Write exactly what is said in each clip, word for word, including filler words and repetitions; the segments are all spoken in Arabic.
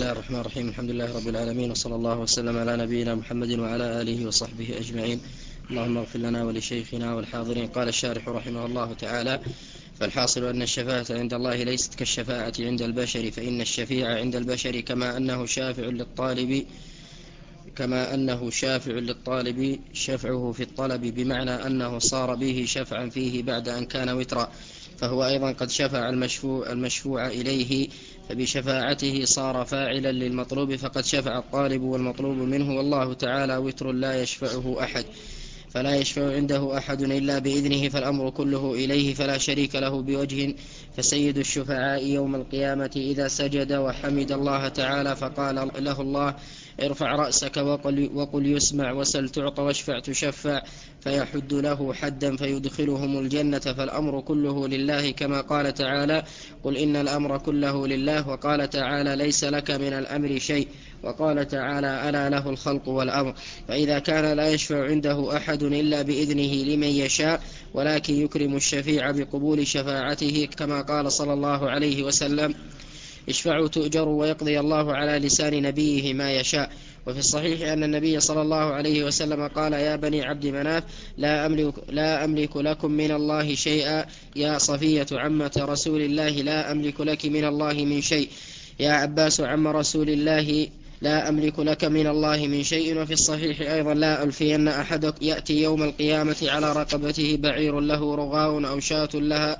الله الرحمن الرحيم. الحمد لله رب العالمين، وصلى الله وسلم على نبينا محمد وعلى آله وصحبه أجمعين. اللهم اغفر لنا ولشيخنا والحاضرين. قال الشارح رحمه الله تعالى: فالحاصل أن الشفاعة عند الله ليست كالشفاعة عند البشر، فإن الشفيع عند البشر كما أنه شافع للطالب كما أنه شافع للطالب شفعه في الطلب، بمعنى أنه صار به شفعا فيه بعد أن كان وترا، فهو أيضا قد شفع المشفوع, المشفوع إليه، فبشفاعته صار فاعلا للمطلوب، فقد شفع الطالب والمطلوب منه، والله تعالى وتر لا يشفعه أحد، فلا يشفع عنده أحد إلا بإذنه، فالأمر كله إليه فلا شريك له بوجه. فسيد الشفعاء يوم القيامة إذا سجد وحمد الله تعالى فقال له الله: ارفع رأسك وقل, وقل يسمع، وسل تعطى، واشفع تشفع، فيحد له حدا فيدخلهم الجنة، فالأمر كله لله، كما قال تعالى: قل إن الأمر كله لله. وقال تعالى: ليس لك من الأمر شيء. وقال تعالى: ألا له الخلق والأمر. فإذا كان لا يشفع عنده أحد إلا بإذنه لمن يشاء، ولكن يكرم الشفيع بقبول شفاعته، كما قال صلى الله عليه وسلم: اشفعوا تؤجروا، ويقضي الله على لسان نبيه ما يشاء. وفي الصحيح أن النبي صلى الله عليه وسلم قال: يا بني عبد مناف، لا أملك, لا أملك لكم من الله شيئا. يا صفية عمة رسول الله، لا أملك لك من الله من شيء. يا عباس عم رسول الله، لا أملك لك من الله من شيء. وفي الصحيح أيضا: لا ألفين أحدك يأتي يوم القيامة على رقبته بعير له رغاء أو شاة لها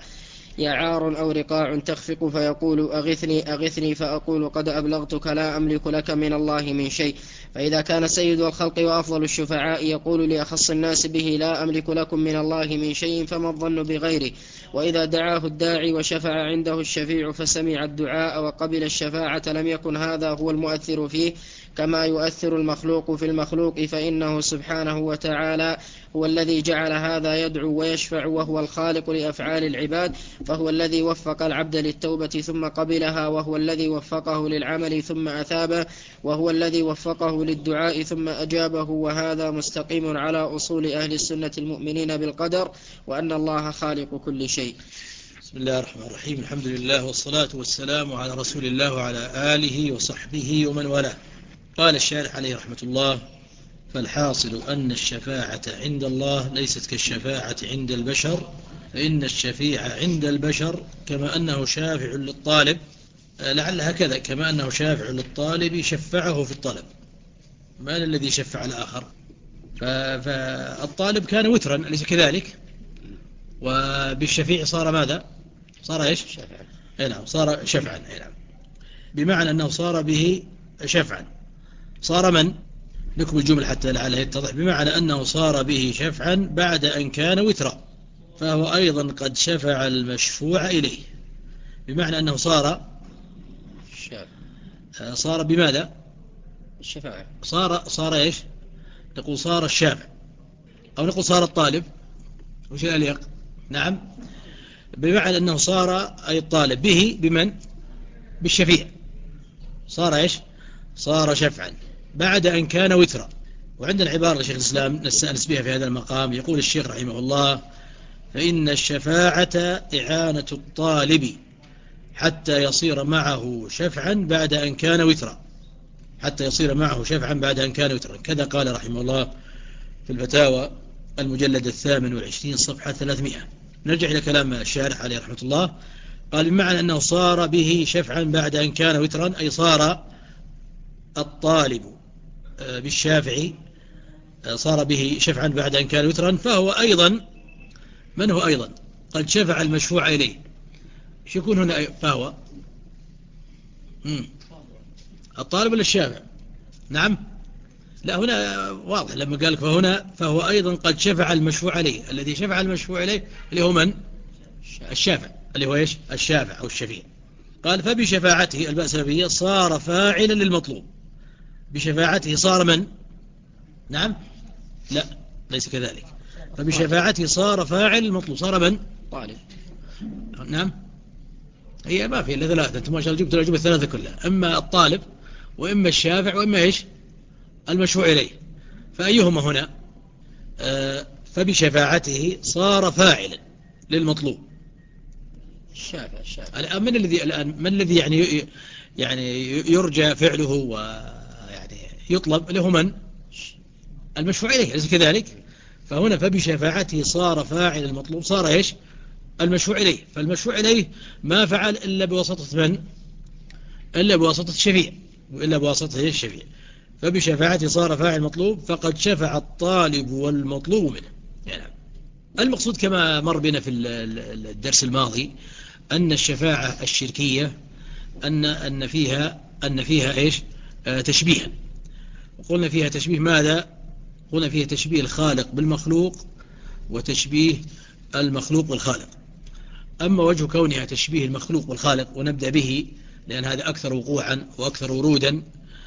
يعار أو رقاع تخفق، فيقول: أغثني أغثني، فأقول: قد أبلغتك، لا أملك لك من الله من شيء. فإذا كان سيد الخلق وأفضل الشفعاء يقول لأخص الناس به: لا أملك لكم من الله من شيء، فما الظن بغيره؟ وإذا دعاه الداعي وشفع عنده الشفيع فسمع الدعاء وقبل الشفاعة، لم يكن هذا هو المؤثر فيه كما يؤثر المخلوق في المخلوق، فإنه سبحانه وتعالى هو الذي جعل هذا يدعو ويشفع، وهو الخالق لأفعال العباد، فهو الذي وفق العبد للتوبة ثم قبلها، وهو الذي وفقه للعمل ثم أثابه، وهو الذي وفقه للدعاء ثم أجابه. وهذا مستقيم على أصول أهل السنة المؤمنين بالقدر، وأن الله خالق كل شيء. بسم الله الرحمن الرحيم. الحمد لله والصلاة والسلام على رسول الله وعلى آله وصحبه ومن والاه. قال الشارح عليه رحمة الله: فالحاصل أن الشفاعة عند الله ليست كالشفاعة عند البشر، فإن الشفيع عند البشر كما أنه شافع للطالب، لعل هكذا، كما أنه شافع للطالب شفعه في الطلب. من الذي شفع الآخر؟ فالطالب كان وترا، أليس كذلك؟ وبالشفيع صار ماذا؟ صار إيش؟ شفعا. أي نعم، صار شفعا. أي نعم. بمعنى أنه صار به شفعا. صار من؟ نكمل الجمل حتى لعله يتضح. بمعنى أنه صار به شفعا بعد أن كان وترا، فهو أيضا قد شفع المشفوع إليه، بمعنى أنه صار صار بماذا؟ الشفاعة. صار صار إيش؟ نقول صار الشافع، أو نقول صار الطالب، وش الأليق؟ نعم، بمعنى أنه صار أي الطالب به بمن؟ بالشفيع. صار إيش؟ صار شفعا بعد أن كان وترا. وعندنا عبارة لشيخ الإسلام نستأنس بها في هذا المقام، يقول الشيخ رحمه الله: فإن الشفاعة إعانة الطالب حتى يصير معه شفعا بعد أن كان وترا، حتى يصير معه شفعا بعد أن كان وترا. كذا قال رحمه الله في الفتاوى المجلد الثامن والعشرين صفحة ثلاثمائة. نرجع إلى كلام الشارح عليه رحمة الله. قال: بمعنى أنه صار به شفعا بعد أن كان وترا، أي صار الطالب بالشافعي صار به شفعا بعد أن كان وترا، فهو أيضا، من هو أيضا؟ قد شفع المشفوع إليه. ايش يكون هنا فهو؟ مم. الطالب ولا الشافع؟ نعم، لا، هنا واضح لما قال فهنا فهو أيضا قد شفع المشفوع إليه. الذي شفع المشفوع إليه اللي هو من؟ الشافع، اللي هو إيش؟ الشافع أو الشفيع. قال: فبشفاعته، الباء سببية، صار فاعلا للمطلوب. بشفاعته صار من؟ نعم، لا، ليس كذلك. فبشفاعته صار فاعل المطلوب. صار من؟ طالب. نعم، هي ما في إلا ثلاثة. أنتم ما شاء الله جبتوا الأجوبة الثلاثة كلها، إما الطالب وإما الشافع وإما إيش؟ المشفوع إليه. فأيهما هنا؟ آه فبشفاعته صار فاعلا للمطلوب. الشافع الشافع الآن من الذي الآن من الذي يعني يعني يرجى فعله ويعني يطلب له من المشفوع إليه، أليس كذلك؟ فهنا فبشفاعته صار فاعل المطلوب، صار إيش المشفوع إليه. فالمشفوع إليه ما فعل إلا بواسطة من؟ إلا بواسطة الشفيع، وإلا بواسطة الشفيع. فبشفاعته صار فاعل المطلوب، فقد شفع الطالب والمطلوب منه. يعني المقصود كما مر بنا في الدرس الماضي أن الشفاعة الشركية أن أن فيها أن فيها إيش آه تشبيها. وقلنا فيها تشبيه ماذا؟ قلنا فيها تشبيه الخالق بالمخلوق وتشبيه المخلوق بالخالق. أما وجه كونها تشبيه المخلوق بالخالق، ونبدأ به لأن هذا أكثر وقوعا وأكثر ورودا.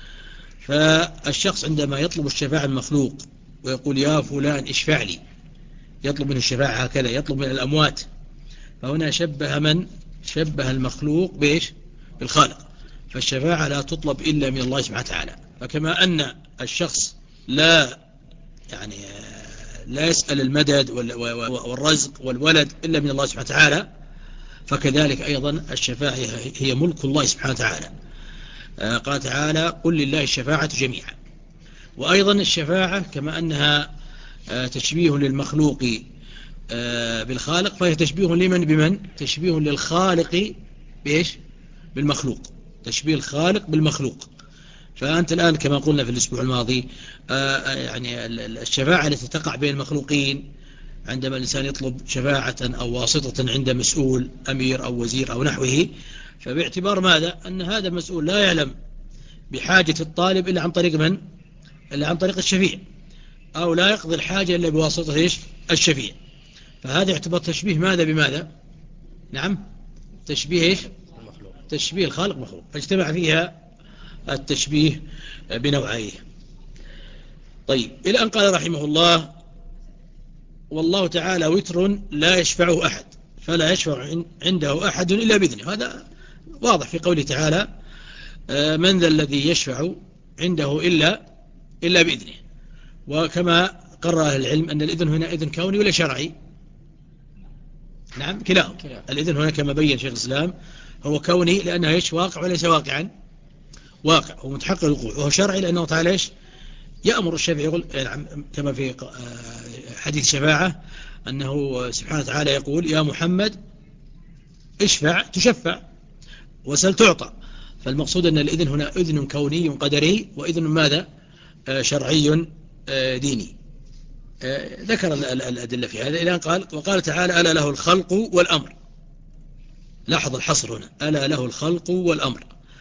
فالشخص عندما يطلب الشفاعة المخلوق ويقول يا فلان اشفع لي، يطلب منه الشفاعة هكذا، يطلب من الأموات، فهنا شبه من؟ شبه المخلوق بإيش؟ بالخالق. فالشفاعة لا تطلب إلا من الله سبحانه وتعالى. فكما أن الشخص لا يعني لا يسأل المدد والرزق والولد إلا من الله سبحانه وتعالى، فكذلك أيضا الشفاعة هي ملك الله سبحانه وتعالى. قال تعالى قل لله الشفاعة جميعا. وأيضا الشفاعة كما أنها تشبيه للمخلوق بالخالق، فهي تشبيه لمن بمن؟ تشبيه للخالق بإيش؟ بالمخلوق، تشبيه الخالق بالمخلوق. فأنت الآن كما قلنا في الأسبوع الماضي يعني الشفاعة التي تقع بين المخلوقين عندما الإنسان يطلب شفاعة أو واسطة عند مسؤول أمير أو وزير أو نحوه، فباعتبار ماذا؟ أن هذا المسؤول لا يعلم بحاجة الطالب إلا عن طريق من؟ إلا عن طريق الشفيع، أو لا يقضي الحاجة إلا بواسطة إيش؟ الشفيع. فهذا يعتبر تشبيه ماذا بماذا؟ نعم تشبيه إيش؟ تشبيه الخالق مخلوق، فاجتمع فيها التشبيه بنوعيه. طيب إلى أن قال رحمه الله والله تعالى وتر لا يشفعه أحد، فلا يشفع عنده أحد إلا بإذنه. هذا واضح في قوله تعالى من ذا الذي يشفع عنده إلا إلا بإذنه. وكما قرر أهل العلم أن الإذن هنا إذن كوني ولا شرعي؟ نعم كلاهما. الإذن هنا كما بين شيخ الإسلام هو كوني لأنه إيش؟ واقع وليس واقعا؟ واقع ومتحقق الوقوع. وهو شرعي لأنه تعالى إيش؟ يأمر الشفيع، يقول كما في حديث شفاعة أنه سبحانه وتعالى يقول يا محمد اشفع تشفع وسل تعطى. فالمقصود أن الإذن هنا إذن كوني قدري، وإذن ماذا؟ شرعي ديني. ذكر الأدلة في هذا إلى أن قال وقال تعالى ألا له الخلق والأمر. لاحظ الحصر هنا ألا له الخلق والأمر.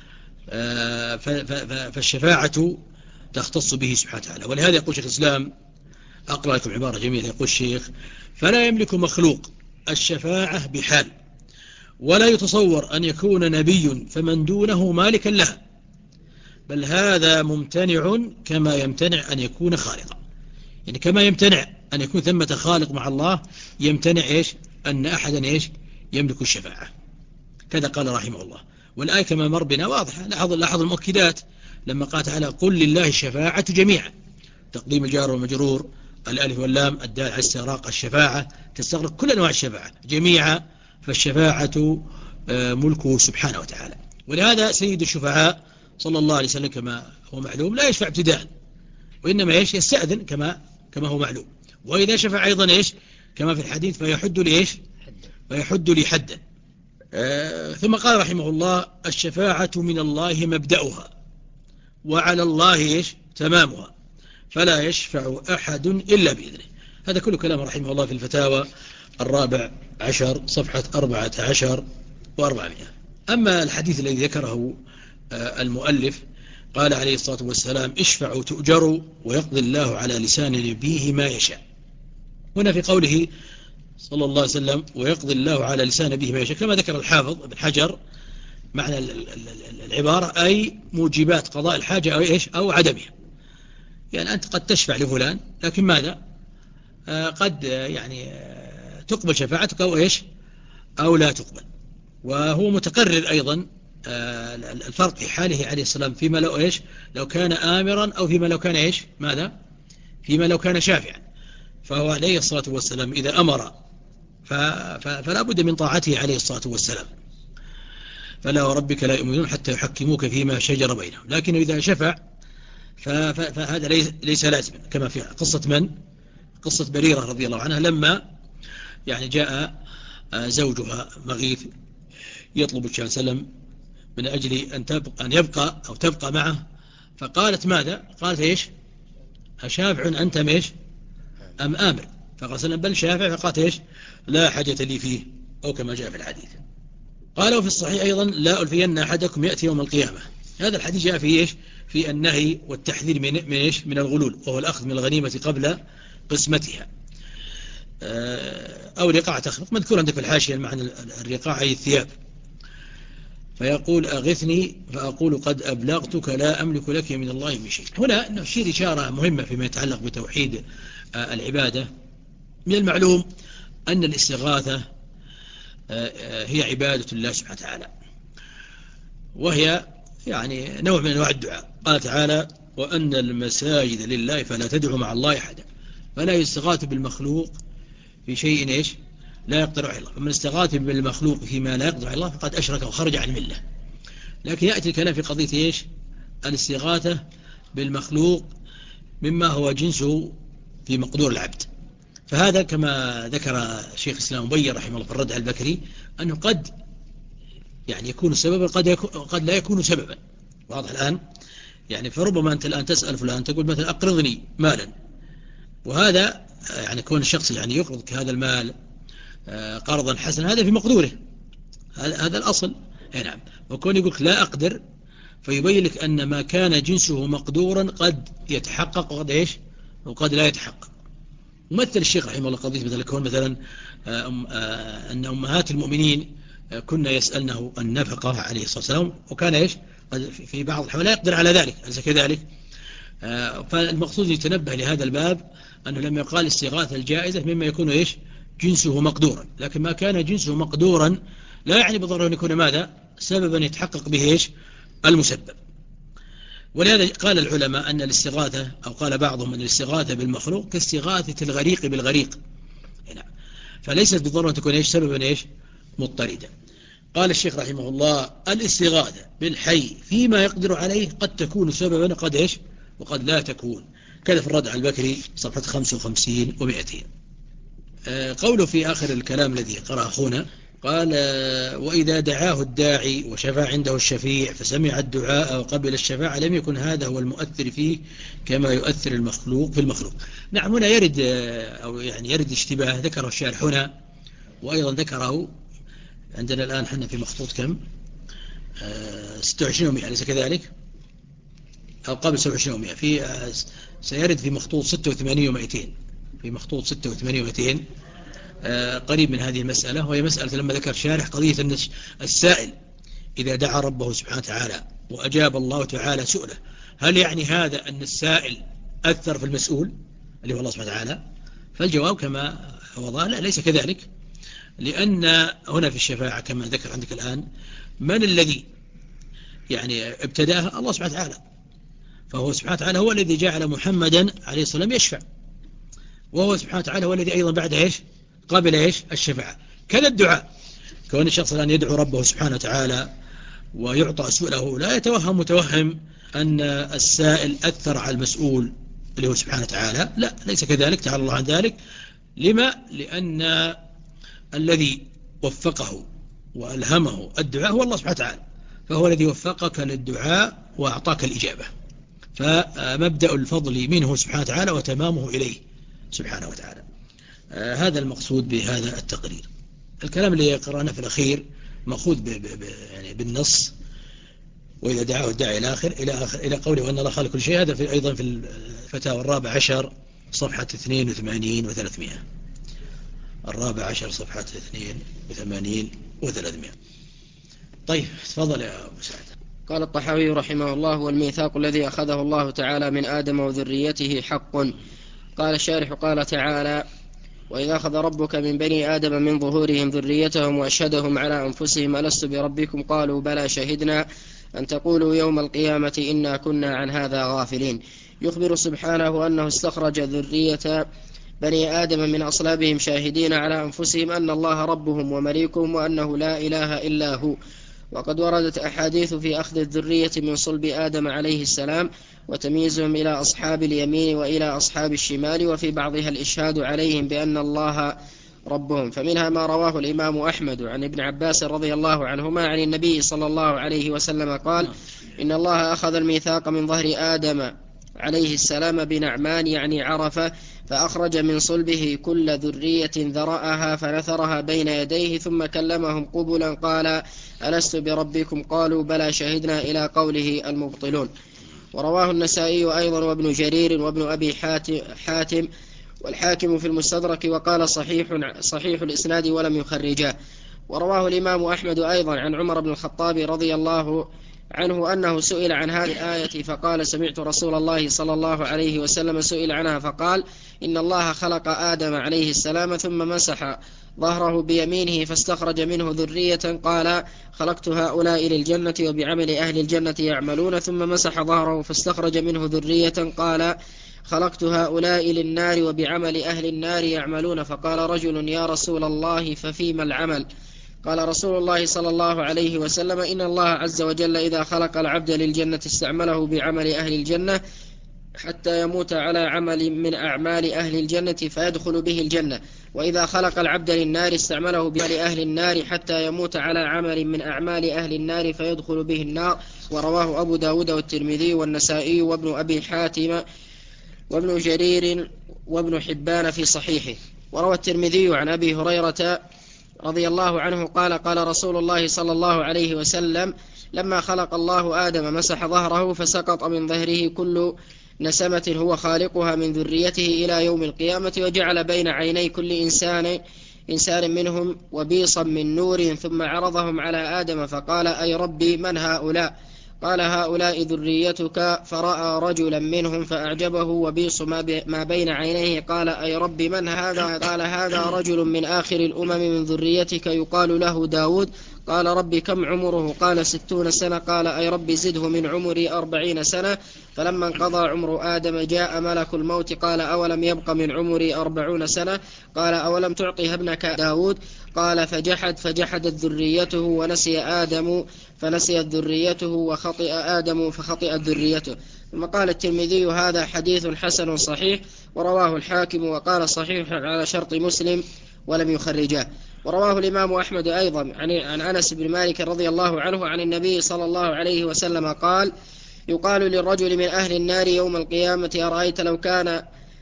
فالشفاعة تختص به سبحانه وتعالى. ولهذا يقول شيخ الإسلام أقرأ لكم عبارة جميلة، يقول الشيخ فلا يملك مخلوق الشفاعة بحال، ولا يتصور أن يكون نبي فمن دونه مالكا لها، بل هذا ممتنع كما يمتنع أن يكون خالقا. يعني كما يمتنع أن يكون ثمة خالق مع الله، يمتنع إيش؟ أن أحدا إيش؟ يملك الشفاعة. كذا قال رحمه الله. والآية كما مر بنا واضحة. لاحظ لاحظ المؤكدات لما قال تعالى قل لله الشفاعة جميعا، تقديم الجار والمجرور، الألف واللام الدال على استغراق الشفاعة تستغرق كل أنواع الشفاعة جميعا. فالشفاعة ملكه سبحانه وتعالى. ولهذا سيد الشفعاء صلى الله عليه وسلم كما هو معلوم لا يشفع ابتداء، وإنما إيش؟ يستأذن كما كما هو معلوم. وإذا شفع أيضا إيش؟ كما في الحديث فيحد لإيش؟ فيحد لي حدا. آه ثم قال رحمه الله الشفاعة من الله مبدأها وعلى الله إيش؟ تمامها، فلا يشفع أحد إلا بإذنه. هذا كل كلام رحمه الله في الفتاوى الرابع عشر صفحة أربعة عشر وأربعمائة. أما الحديث الذي ذكره آه المؤلف قال عليه الصلاة والسلام اشفعوا تؤجروا ويقضي الله على لسان نبيه ما يشاء. هنا في قوله صلى الله عليه وسلم ويقضي الله على لسان نبيه ما يشاء، كما ذكر الحافظ ابن حجر معنى العبارة أي موجبات قضاء الحاجة أو إيش أو عدمها. يعني أنت قد تشفع لفلان لكن ماذا آه قد يعني آه تقبل شفاعتك أو إيش أو لا تقبل. وهو متقرر أيضا آه الفرق في حاله عليه السلام فيما لو إيش لو كان آمرا أو فيما لو كان إيش ماذا فيما لو كان شافعا. فهو عليه الصلاة والسلام إذا أمر فلا بد من طاعته عليه الصلاة والسلام. فلا وربك لا يؤمنون حتى يحكموك فيما شجر بينهم. لكن إذا شفع فهذا ليس لازما، كما في قصة من؟ قصة بريرة رضي الله عنها لما يعني جاء زوجها مغيث يطلب الشيخ صلى الله عليه وسلم من أجل أن تبقى, أن يبقى أو تبقى معه، فقالت ماذا؟ قالت إيش؟ أشافع أنت ميش أم آمر؟ فقال سلم بل شافع. فقالت إيش؟ لا حاجة لي فيه، أو كما جاء في الحديث. قالوا في الصحيح أيضا لا ألفين أحدكم يأتي يوم القيامة. هذا الحديث جاء فيه إيش؟ في النهي والتحذير من, من, إيش؟ من الغلول، وهو الأخذ من الغنيمة قبل قسمتها، أو رقاع تخلق. مذكور عندك في الحاشية المعنى الرقاع أي الثياب. فيقول أغثني فأقول قد أبلغتك لا أملك لك من الله من شيء. هنا نشير إشارة مهمة فيما يتعلق بتوحيد العبادة. من المعلوم أن الاستغاثة هي عبادة الله سبحانه وتعالى، وهي يعني نوع من أنواع الدعاء. قال تعالى وأن المساجد لله فلا تدعوا مع الله أحدا. فلا يستغاث بالمخلوق في شيء إيش لا يقدر على الله. فمن استغاث بالمخلوق فيما لا يقدر على الله فقد أشرك وخرج عن الملة. لكن يأتي الكلام في قضية إيش؟ الاستغاثة بالمخلوق مما هو جنسه في مقدور العبد. فهذا كما ذكر شيخ الإسلام مبين رحمه الله في الرد على البكري أنه قد يعني يكون سببا، قد, قد لا يكون سببا. واضح الآن؟ يعني فربما أنت الآن تسأل فلان تقول مثلا أقرضني مالا، وهذا يعني كون الشخص يعني يقرضك هذا المال قرضا حسنا هذا في مقدوره، هذا الأصل. نعم. وكون يقولك لا أقدر فيبين لك أن ما كان جنسه مقدورا قد يتحقق وقد إيش وقد لا يتحقق. مثل الشيخ رحمه الله قضية مثلا كون مثلا أن أمهات المؤمنين كنا يسألنه النفقة عليه الصلاة والسلام، وكان إيش في بعض الحوالي لا يقدر على ذلك، أليس كذلك؟ فالمقصود يتنبه لهذا الباب أنه لما يقال استغاثة الجائزة مما يكون إيش جنسه مقدورا، لكن ما كان جنسه مقدورا لا يعني بالضرورة أن يكون ماذا سببا يتحقق به إيش المسبب. ولهذا قال العلماء أن الاستغاثة أو قال بعضهم أن الاستغاثة بالمخلوق كاستغاثة الغريق بالغريق، فليست بالضرورة تكون إيش سببا إيش مضطردا. قال الشيخ رحمه الله الاستغاثة بالحي فيما يقدر عليه قد تكون سببا قد إيش وقد لا تكون. كذا في الرد على البكري صفحة خمسة وخمسين ومئتين. قوله في آخر الكلام الذي قرأ أخونا قال وإذا دعاه الداعي وشفع عنده الشفيع فسمع الدعاء وقبل الشفاعة لم يكن هذا هو المؤثر فيه كما يؤثر المخلوق في المخلوق. نعم. هنا يرد أو يعني يرد اشتباه ذكره الشارح هنا، وأيضا ذكره عندنا الآن حنا في مخطوط كم ستة وعشرين ومئة أليس كذلك أو قبل سبعة وعشرين ومئة. في سيرد في مخطوط ستة وثمانين ومئتين في مخطوط ستة وثمانين ومئتين قريب من هذه المسألة، وهي مسألة لما ذكر شارح قضية أن السائل إذا دعا ربه سبحانه وتعالى وأجاب الله تعالى سؤله هل يعني هذا أن السائل أثر في المسؤول اللي هو الله سبحانه وتعالى؟ فالجواب كما هو ظاهر لا ليس كذلك، لأن هنا في الشفاعة كما ذكر عندك الآن من الذي يعني ابتداها؟ الله سبحانه وتعالى. فهو سبحانه وتعالى هو الذي جعل محمدا عليه الصلاة والسلام يشفع، وهو سبحانه وتعالى هو الذي أيضا بعد إيش قبل إيش الشفاعة. كذا الدعاء كون الشخص الآن يدعو ربه سبحانه وتعالى ويعطى سؤله لا يتوهم متوهم أن السائل أثر على المسؤول اللي هو سبحانه وتعالى، لا ليس كذلك تعالى الله عن ذلك. لما؟ لأن الذي وفقه وألهمه الدعاء هو الله سبحانه وتعالى، فهو الذي وفقك للدعاء وأعطاك الإجابة. فمبدأ الفضل منه سبحانه وتعالى وتمامه إليه سبحانه وتعالى. آه هذا المقصود بهذا التقرير. الكلام اللي قرأنا في الأخير مأخوذ ب ب ب يعني بالنص وإذا دعاه الداعي إلى آخر إلى آخر إلى قوله وأن الله خالق كل شيء. هذا في أيضا في الفتاوى الرابع عشر صفحة اثنين وثمانين وثلاثمائة. الرابع عشر صفحة اثنين وثمانين وثلاثمائة. طيب تفضل يا أبو سعد. قال الطحاوي رحمه الله والميثاق الذي أخذه الله تعالى من آدم وذريته حق. قال الشارح قال تعالى وإذا أخذ ربك من بني آدم من ظهورهم ذريتهم وأشهدهم على أنفسهم ألست بربكم قالوا بلى شهدنا أن تقولوا يوم القيامة إنا كنا عن هذا غافلين. يخبر سبحانه أنه استخرج ذرية بني آدم من أصلابهم شاهدين على أنفسهم أن الله ربهم ومليكهم وأنه لا إله إلا هو. وقد وردت أحاديث في أخذ الذرية من صلب آدم عليه السلام وتمييزهم إلى أصحاب اليمين وإلى أصحاب الشمال، وفي بعضها الإشهاد عليهم بأن الله ربهم. فمنها ما رواه الإمام أحمد عن ابن عباس رضي الله عنهما عن النبي صلى الله عليه وسلم قال: إن الله أخذ الميثاق من ظهر آدم عليه السلام بنعمان يعني عرفة، فأخرج من صلبه كل ذرية ذرأها فنثرها بين يديه، ثم كلمهم قبلا قال: ألست بربكم؟ قالوا بلى شهدنا، إلى قوله المبطلون. ورواه النسائي أيضا وابن جرير وابن أبي حاتم والحاكم في المستدرك وقال صحيح, صحيح الإسناد ولم يخرجاه. ورواه الإمام أحمد أيضا عن عمر بن الخطاب رضي الله عنه أنه سئل عن هذه الآية فقال: سمعت رسول الله صلى الله عليه وسلم سئل عنها فقال: إن الله خلق آدم عليه السلام ثم مسح ظهره بيمينه فاستخرج منه ذرية، قال: خلقت هؤلاء للجنة وبعمل أهل الجنة يعملون، ثم مسح ظهره فاستخرج منه ذرية، قال: خلقت هؤلاء للنار وبعمل أهل النار يعملون. فقال رجل: يا رسول الله ففيما العمل؟ قال رسول الله صلى الله عليه وسلم: إن الله عز وجل إذا خلق العبد للجنة استعمله بعمل أهل الجنة حتى يموت على عمل من أعمال أهل الجنة فيدخل به الجنة، وإذا خلق العبد للنار استعمله بعمل أهل النار حتى يموت على عمل من أعمال أهل النار فيدخل به النار. ورواه أبو داود والترمذي والنسائي وابن أبي حاتم وابن جرير وابن حبان في صحيحه. وروى الترمذي عن أبي هريرة رضي الله عنه قال: قال رسول الله صلى الله عليه وسلم: لما خلق الله آدم مسح ظهره فسقط من ظهره كل نسمة هو خالقها من ذريته إلى يوم القيامة، وجعل بين عيني كل إنسان إنسان منهم وبيصا من نور، ثم عرضهم على آدم فقال: أي ربي من هؤلاء؟ قال: هؤلاء ذريتك. فرأى رجلا منهم فأعجبه وبيص ما بين عينيه، قال: أي رب من هذا؟ قال: هذا رجل من آخر الأمم من ذريتك يقال له داود. قال: رب كم عمره؟ قال: ستون سنة. قال: أي رب زده من عمري أربعين سنة. فلما انقضى عمر آدم جاء ملك الموت قال: أولم يبق من عمري أربعون سنة؟ قال: أولم تعطي ابنك داود؟ قال: فجحد فجحدت ذريته، ونسي آدم فنسيت ذريته، وخطئ آدم فخطئت ذريته. ثم قال الترمذي: هذا حديث حسن صحيح. ورواه الحاكم وقال صحيح على شرط مسلم ولم يخرجاه. ورواه الإمام أحمد أيضا عن أنس بن مالك رضي الله عنه عن النبي صلى الله عليه وسلم قال: يقال للرجل من أهل النار يوم القيامة: أرأيت لو كان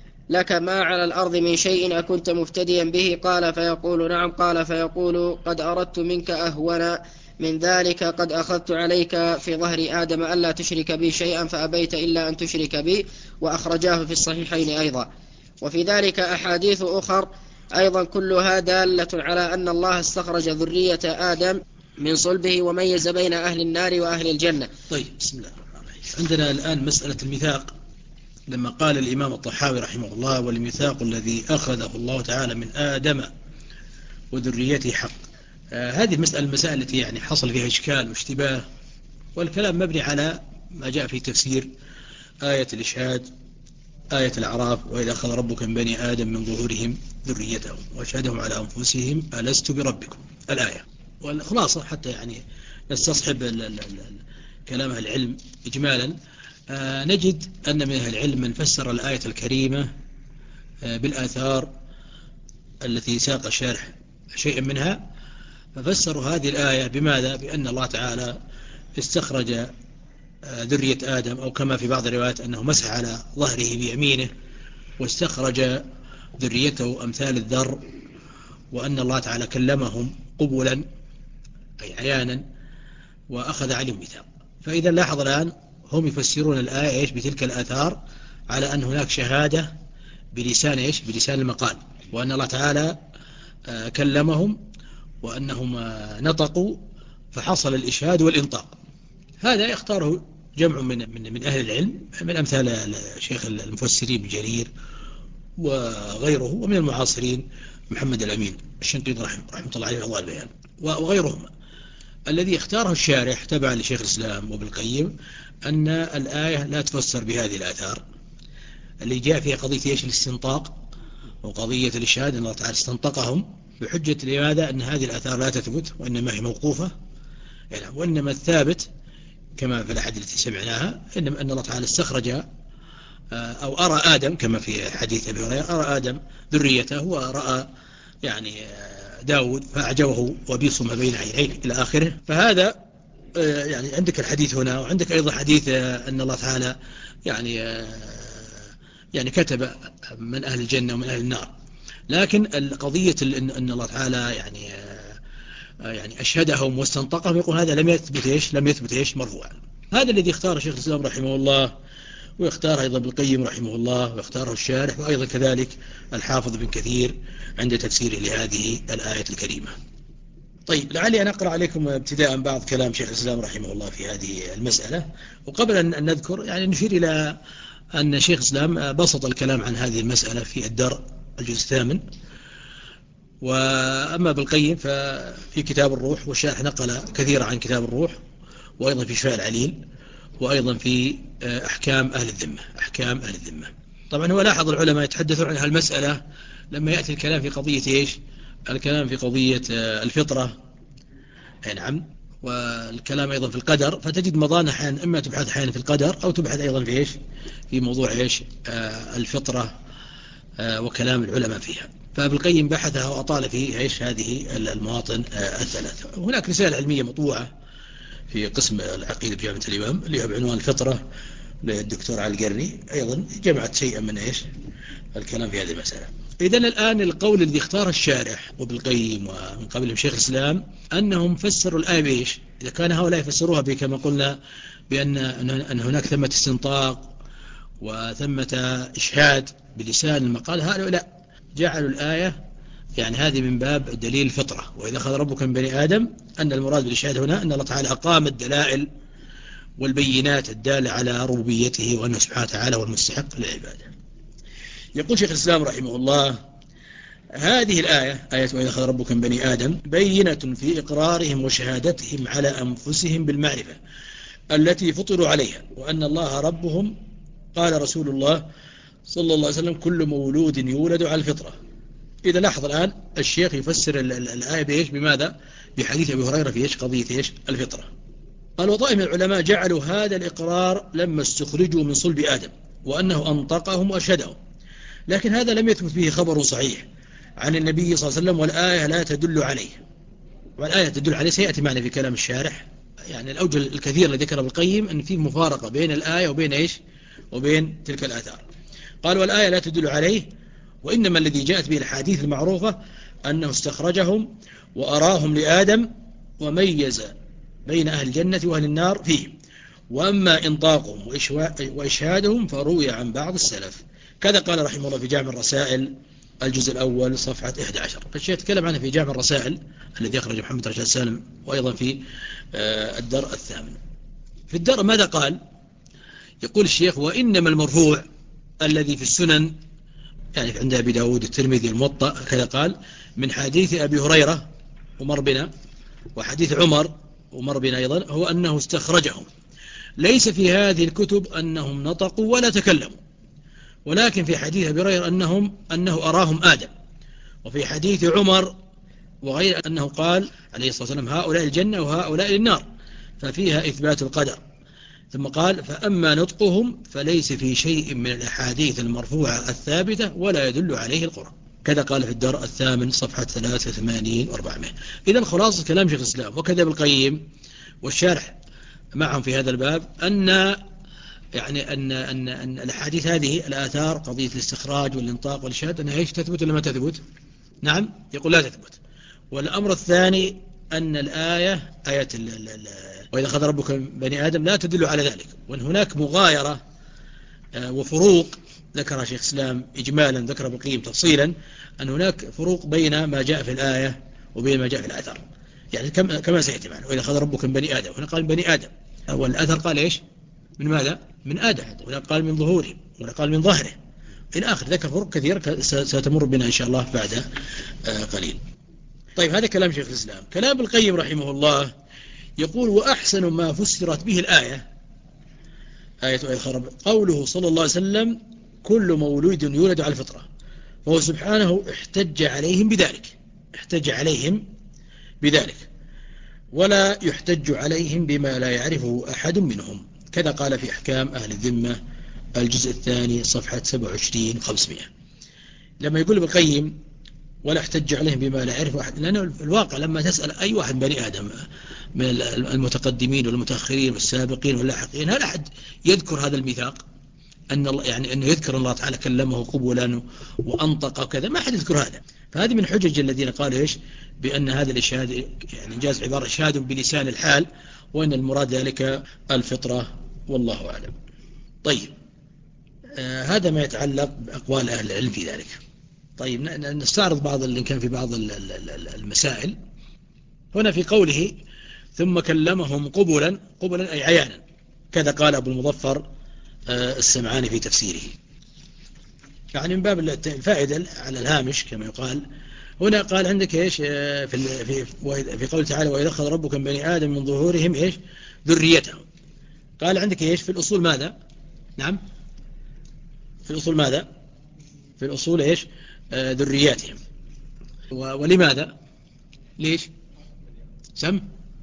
لك ما على الأرض من شيء أكنت مفتديا به؟ قال: فيقول: نعم. قال: فيقول: قد أردت منك أهون من ذلك، قد أخذت عليك في ظهر آدم ألا تشرك بي شيئا فأبيت إلا أن تشرك بي. وأخرجاه في الصحيحين أيضا. وفي ذلك أحاديث أخر أيضا كلها دالة على أن الله استخرج ذرية آدم من صلبه وميز بين أهل النار وأهل الجنة. طيب، بسم الله الرحمن الرحيم. عندنا الآن مسألة الميثاق، لما قال الإمام الطحاوي رحمه الله: والميثاق الذي أخذه الله تعالى من آدم وذريته حق. آه هذه المسألة المسائل التي يعني حصل فيها إشكال واشتباه، والكلام مبني على ما جاء في تفسير آية الإشهاد، آية الأعراف: وإذا أخذ ربك من بني آدم من ظهورهم ذريتهم وأشهدهم على أنفسهم ألست بربكم، الآية. والخلاصة حتى يعني نستصحب كلام أهل العلم إجمالا، آه نجد أن من أهل العلم من فسر الآية الكريمة آه بالآثار التي ساق الشارح شيئا منها، ففسروا هذه الآية بماذا؟ بأن الله تعالى استخرج آه ذرية آدم، أو كما في بعض الروايات أنه مسح على ظهره بيمينه واستخرج ذريته أمثال الذر، وأن الله تعالى كلمهم قبلا أي عيانا وأخذ عليهم ميثاق. فإذا لاحظ الآن هم يفسرون الآية إيش؟ بتلك الآثار، على أن هناك شهادة بلسان إيش؟ بلسان المقال، وأن الله تعالى كلمهم وأنهم نطقوا فحصل الإشهاد والإنطاق. هذا يختاره جمع من من من أهل العلم، من أمثال الشيخ المفسرين بجرير وغيره، ومن المعاصرين محمد الأمين الشنقيطي رحمه الله عليه أضواء البيان وغيرهم. الذي اختاره الشارح تبعا لشيخ الإسلام وابن القيم أن الآية لا تفسر بهذه الآثار اللي جاء فيها قضية إيش؟ الاستنطاق وقضية الإشهاد أن الله تعالى استنطقهم بحجة لماذا أن هذه الآثار لا تثبت وإنما هي موقوفة يعني وإنما الثابت كما في الأحاديث التي سمعناها إنما أن الله تعالى استخرج أو أرى آدم كما في حديث أبي هريرة أرى آدم ذريته ورأى يعني داود فأعجبه وبيص ما بين عينيه إلى آخره. فهذا يعني عندك الحديث هنا وعندك أيضا حديث أن الله تعالى يعني يعني كتب من أهل الجنة ومن أهل النار. لكن القضية أن الله تعالى يعني يعني أشهدهم واستنطقهم يقول هذا لم يثبت إيش لم يثبت إيش مرفوعا. هذا الذي اختاره شيخ الإسلام رحمه الله ويختار أيضا ابن القيم رحمه الله ويختاره الشارح وأيضا كذلك الحافظ بن كثير عند تفسيره لهذه الآية الكريمة. طيب لعلي أن أقرأ عليكم ابتداء بعض كلام شيخ الإسلام رحمه الله في هذه المسألة. وقبل أن نذكر يعني نشير إلى أن شيخ الإسلام بسط الكلام عن هذه المسألة في الدرء الجزء الثامن. وأما بالقيم ففي كتاب الروح والشارح نقل كثيرا عن كتاب الروح وأيضا في شفاء العليل وأيضا في أحكام أهل الذمة أحكام أهل الذمة. طبعا هو لاحظ العلماء يتحدثون عن هالمسألة لما يأتي الكلام في قضية إيش الكلام في قضية الفطرة نعم والكلام أيضا في القدر فتجد مضان أحيانا إما تبحث أحيانا في القدر أو تبحث أيضا في إيش في موضوع إيش آه الفطرة آه وكلام العلماء فيها. فبالقيم بحثها وأطال في إيش هذه المواطن آه الثلاثة. هناك رسالة علمية مطبوعة في قسم العقيدة بجامعة الإمام اللي هو بعنوان الفطرة للدكتور علي القرني أيضا جمعت شيئا من إيش الكلام في هذه المسألة. إذن الآن القول الذي اختار الشارح وبالقيم ومن قبلهم شيخ الإسلام أنهم فسروا الآية بإيش إذا كان هؤلاء يفسروها بكما قلنا بأن أن هناك ثمة استنطاق وثمة إشهاد بلسان المقال هؤلاء جعلوا الآية يعني هذه من باب دليل الفطرة. وإذا أخذ ربك من بني آدم أن المراد بالإشهاد هنا أن الله تعالى أقام الدلائل والبينات الدالة على ربوبيته وأنه سبحانه وتعالى هو المستحق للعبادة. يقول شيخ الإسلام رحمه الله هذه الآية آية وإذا أخذ ربك من بني آدم بينة في إقرارهم وشهادتهم على أنفسهم بالمعرفة التي فطروا عليها وأن الله ربهم. قال رسول الله صلى الله عليه وسلم كل مولود يولد على الفطرة. إذا لاحظ الآن الشيخ يفسر الآية بإيش بماذا بحديث أبي هريرة في إيش قضية إيش الفطرة. قال وطائف من العلماء جعلوا هذا الإقرار لما استخرجوا من صلب آدم وأنه أنطقهم وأشهدهم لكن هذا لم يثبت به خبر صحيح عن النبي صلى الله عليه وسلم والآية لا تدل عليه. والآية تدل عليه سيأتي معنا في كلام الشارح يعني الأوجه الكثير الذي ذكره بالقيم أن في مفارقة بين الآية وبين إيش وبين تلك الآثار. قال والآية لا تدل عليه وإنما الذي جاءت به الحديث المعروفة أنه استخرجهم وأراهم لآدم وميز بين أهل الجنة وأهل النار فيه. وأما إنطاقهم وإشهادهم فروي عن بعض السلف كذا قال رحمه الله في جامع الرسائل الجزء الأول صفحة إحدى عشر. فالشيخ يتكلم عنه في جامع الرسائل الذي أخرج محمد رشاد سالم وأيضا في الدرء الثامن. في الدرء ماذا قال؟ يقول الشيخ وإنما المرفوع الذي في السنن يعني عند أبي داود الترمذي الموطأ كذا قال من حديث أبي هريرة ومر بنا وحديث عمر ومر بنا أيضا هو أنه استخرجهم. ليس في هذه الكتب أنهم نطقوا ولا تكلموا ولكن في حديث أبي هريرة أنهم أنه أراهم آدم وفي حديث عمر وغير أنه قال عليه الصلاة والسلام هؤلاء الجنة وهؤلاء النار ففيها إثبات القدر. ثم قال فأما نطقهم فليس في شيء من الأحاديث المرفوعة الثابتة ولا يدل عليه القرآن كذا قال في الدرء الثامن صفحة ثلاثة وثمانين وأربعمائة. إذن خلاصة كلام شيخ الإسلام وكذا بالقيم والشارح معهم في هذا الباب أن يعني أن, أن, أن الأحاديث هذه الآثار قضية الاستخراج والانطاق والإشهاد أنها إيش تثبت ولا ما تثبت؟ نعم يقول لا تثبت. والأمر الثاني أن الآية آية ال ال ال وإذا أخذ ربك بني آدم لا تدل على ذلك وأن هناك مغايرة وفروق ذكر شيخ الإسلام إجمالا ذكر بالقيم تفصيلا أن هناك فروق بين ما جاء في الآية وبين ما جاء في الآثار يعني كما سيأتي معنا وإذا أخذ ربك من بني آدم هنا قال بني آدم والآثر قال إيش من ماذا من آدم وهنا قال من ظهوره وهنا قال من ظهره إلى آخر ذكر فروق كثيرة ستمر بنا إن شاء الله بعد قليل. طيب هذا كلام شيخ الإسلام. كلام القيم رحمه الله يقول وأحسن ما فسرت به الآية آية الخرب قوله صلى الله عليه وسلم كل مولود يولد على الفطرة وهو سبحانه احتج عليهم بذلك احتج عليهم بذلك ولا يحتج عليهم بما لا يعرفه أحد منهم، كذا قال في أحكام أهل الذمة الجزء الثاني صفحة سبعة وعشرين خمسمائة. لما يقول ابن القيم ولا احتج عليهم بما لا يعرفه أحد، لأنه الواقع لما تسأل أي واحد بني آدم من المتقدمين والمتأخرين والسابقين واللاحقين، هل أحد يذكر هذا الميثاق؟ أن الله يعني أنه يذكر الله تعالى كلمه قبولا وأنطق وكذا، ما أحد يذكر هذا. فهذه من حجج الذين قالوا إيش بأن هذا الإشهاد يعني جاز عبارة إشهاد بلسان الحال، وأن المراد ذلك الفطرة، والله أعلم. طيب آه هذا ما يتعلق بأقوال أهل العلم في ذلك. طيب نستعرض بعض اللي كان في بعض المسائل هنا في قوله ثم كلمهم قبلا، قبلا أي عيانا، كذا قال أبو المظفر السمعاني في تفسيره. يعني من باب الفائدة على الهامش كما يقال، هنا قال عندك إيش في في في قول تعالى وإذا أخذ ربك من بني آدم من ظهورهم إيش ذريتهم، قال عندك إيش في الأصول ماذا؟ نعم في الأصول ماذا؟ في الأصول إيش ذرياتهم. ولماذا؟ ليش؟ سم؟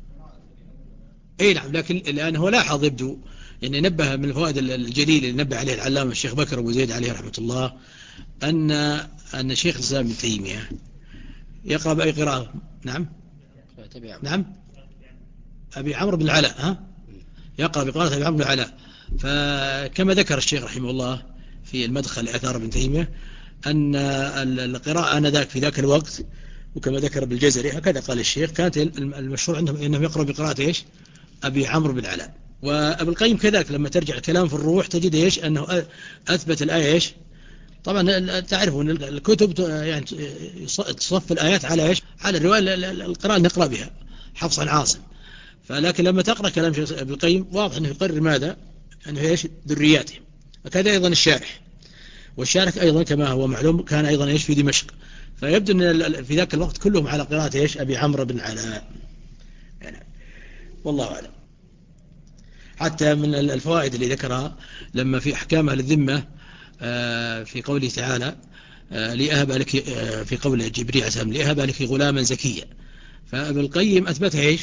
أي نعم، لكن لأنه لاحظ يبدو يعني نبه من الفوائد الجليلة اللي نبه عليه العلامة الشيخ بكر أبو زيد عليه رحمة الله، أن أن الشيخ الإسلام ابن تيمية يقرأ بأي قراءة؟ نعم نعم أبي عمرو بن العلاء، ها يقرأ بقراءة أبي عمرو بن العلاء. فكما ذكر الشيخ رحمه الله في المدخل لآثار ابن تيمية أن القراءة آنذاك في ذاك الوقت، وكما ذكر بالجزري هكذا قال الشيخ، كانت المشهور عندهم أنهم يقرأ بقراءة إيش أبي عمرو بن العلاء. وابن القيم كذلك لما ترجع الكلام في الروح تجد إيش أنه أثبت الآية إيش. طبعا تعرفون الكتب يعني تصف الآيات على إيش على الرواية القراءة اللي نقرأ بها حفص عن عاصم، فلكن لما تقرأ كلام ابن القيم واضح أنه يقرر ماذا أنه إيش ذرياتهم. وكذا أيضا الشارح، والشارح أيضا كما هو معلوم كان أيضا إيش في دمشق، فيبدو أن في ذاك الوقت كلهم على قراءة إيش أبي عمرو بن العلاء يعني، والله أعلم. حتى من الفوائد اللي ذكرها لما في أحكام أهل الذمة في قوله تعالى لأهب لك، في قول جبريل عليه السلام لأهب لك غلاما زكيا، فابن القيم أثبتها إيش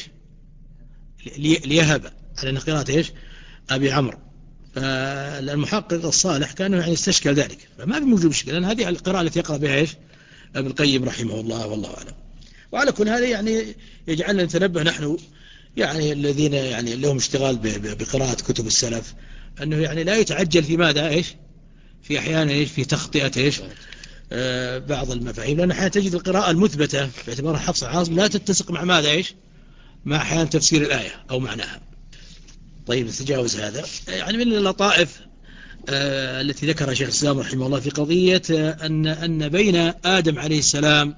ليهب على قراءة إيش أبي عمرو. فالمحقق الصالح كانوا يعني استشكل ذلك، فما في موجود مشكلة، لأن هذه القراءة التي يقرأ بها إيش ابن القيم رحمه الله، والله أعلم. وعلى كل هذا يعني يجعلنا نتنبه نحن يعني الذين يعني لهم اشتغال بقراءة كتب السلف، أنه يعني لا يتعجل في ماذا إيش في أحيانا إيش في تخطئة إيش آه بعض المفاهيم، لأن أحيانا تجد القراءة المثبتة باعتبارها حفص عاصم لا تتسق مع ماذا إيش مع أحيانا تفسير الآية أو معناها. طيب نتجاوز هذا. يعني من اللطائف آه التي ذكرها شيخ الإسلام رحمه الله في قضية آه أن أن بين آدم عليه السلام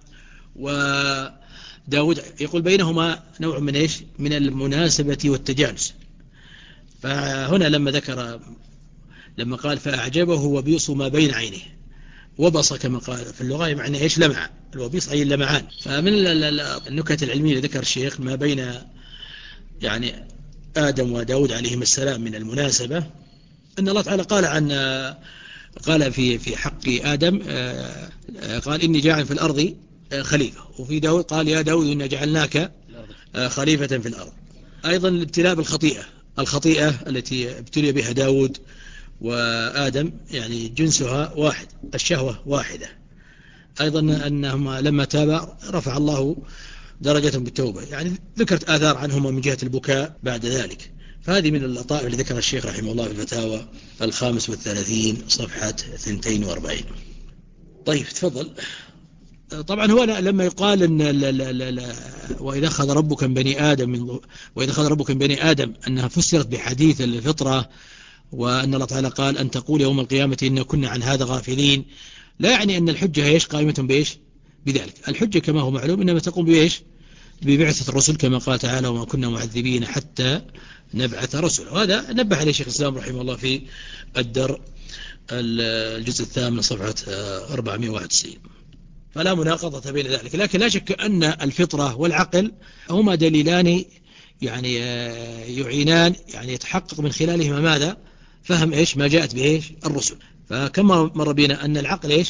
وداود يقول بينهما نوع من إيش من المناسبة والتجانس. فهنا لما ذكر لما قال فأعجبه وبيص ما بين عينه، وبص كما قال في اللغة معنى إيش لمع، الوبيص أي اللمعان. فمن النكت العلمية اللي ذكر الشيخ ما بين يعني آدم وداود عليهم السلام من المناسبة أن الله تعالى قال عن قال في في حق آدم قال إني جاعل في الأرض خليفة، وفي داود قال يا داود إنا جعلناك خليفة في الأرض. أيضا الابتلاء بالخطيئة، الخطيئة التي ابتلي بها داود وآدم يعني جنسها واحد، الشهوة واحدة. أيضا أنهما لما تابا رفع الله درجتهم بالتوبة، يعني ذكرت آثار عنهما من جهة البكاء بعد ذلك. فهذه من اللطائف اللي ذكرها الشيخ رحمه الله في الفتاوى الخامس والثلاثين صفحة اثنتين واربعين. طيب تفضل. طبعا هو لما يقال إن لا لا لا لا وإذا أخذ ربك من بني آدم من وإذا أخذ ربك من بني آدم أنها فسرت بحديث الفطرة، وأن الله تعالى قال أن تقول يوم القيامة إن كنا عن هذا غافلين، لا يعني أن الحجة إيش قائمة بإيش بذلك. الحجة كما هو معلوم إنما تقوم بإيش ببعثة الرسل، كما قال تعالى وما كنا معذبين حتى نبعث رسلا. وهذا نبه عليه شيخ الإسلام رحمه الله في الدر الجزء الثامن صفحة أربعمائة وواحد وتسعين. فلا مناقضة بين ذلك، لكن لا شك أن الفطرة والعقل هما دليلان يعني يعينان يعني يتحقق من خلالهما ماذا فهم إيش ما جاءت بإيش الرسل. فكما مر بنا أن العقل إيش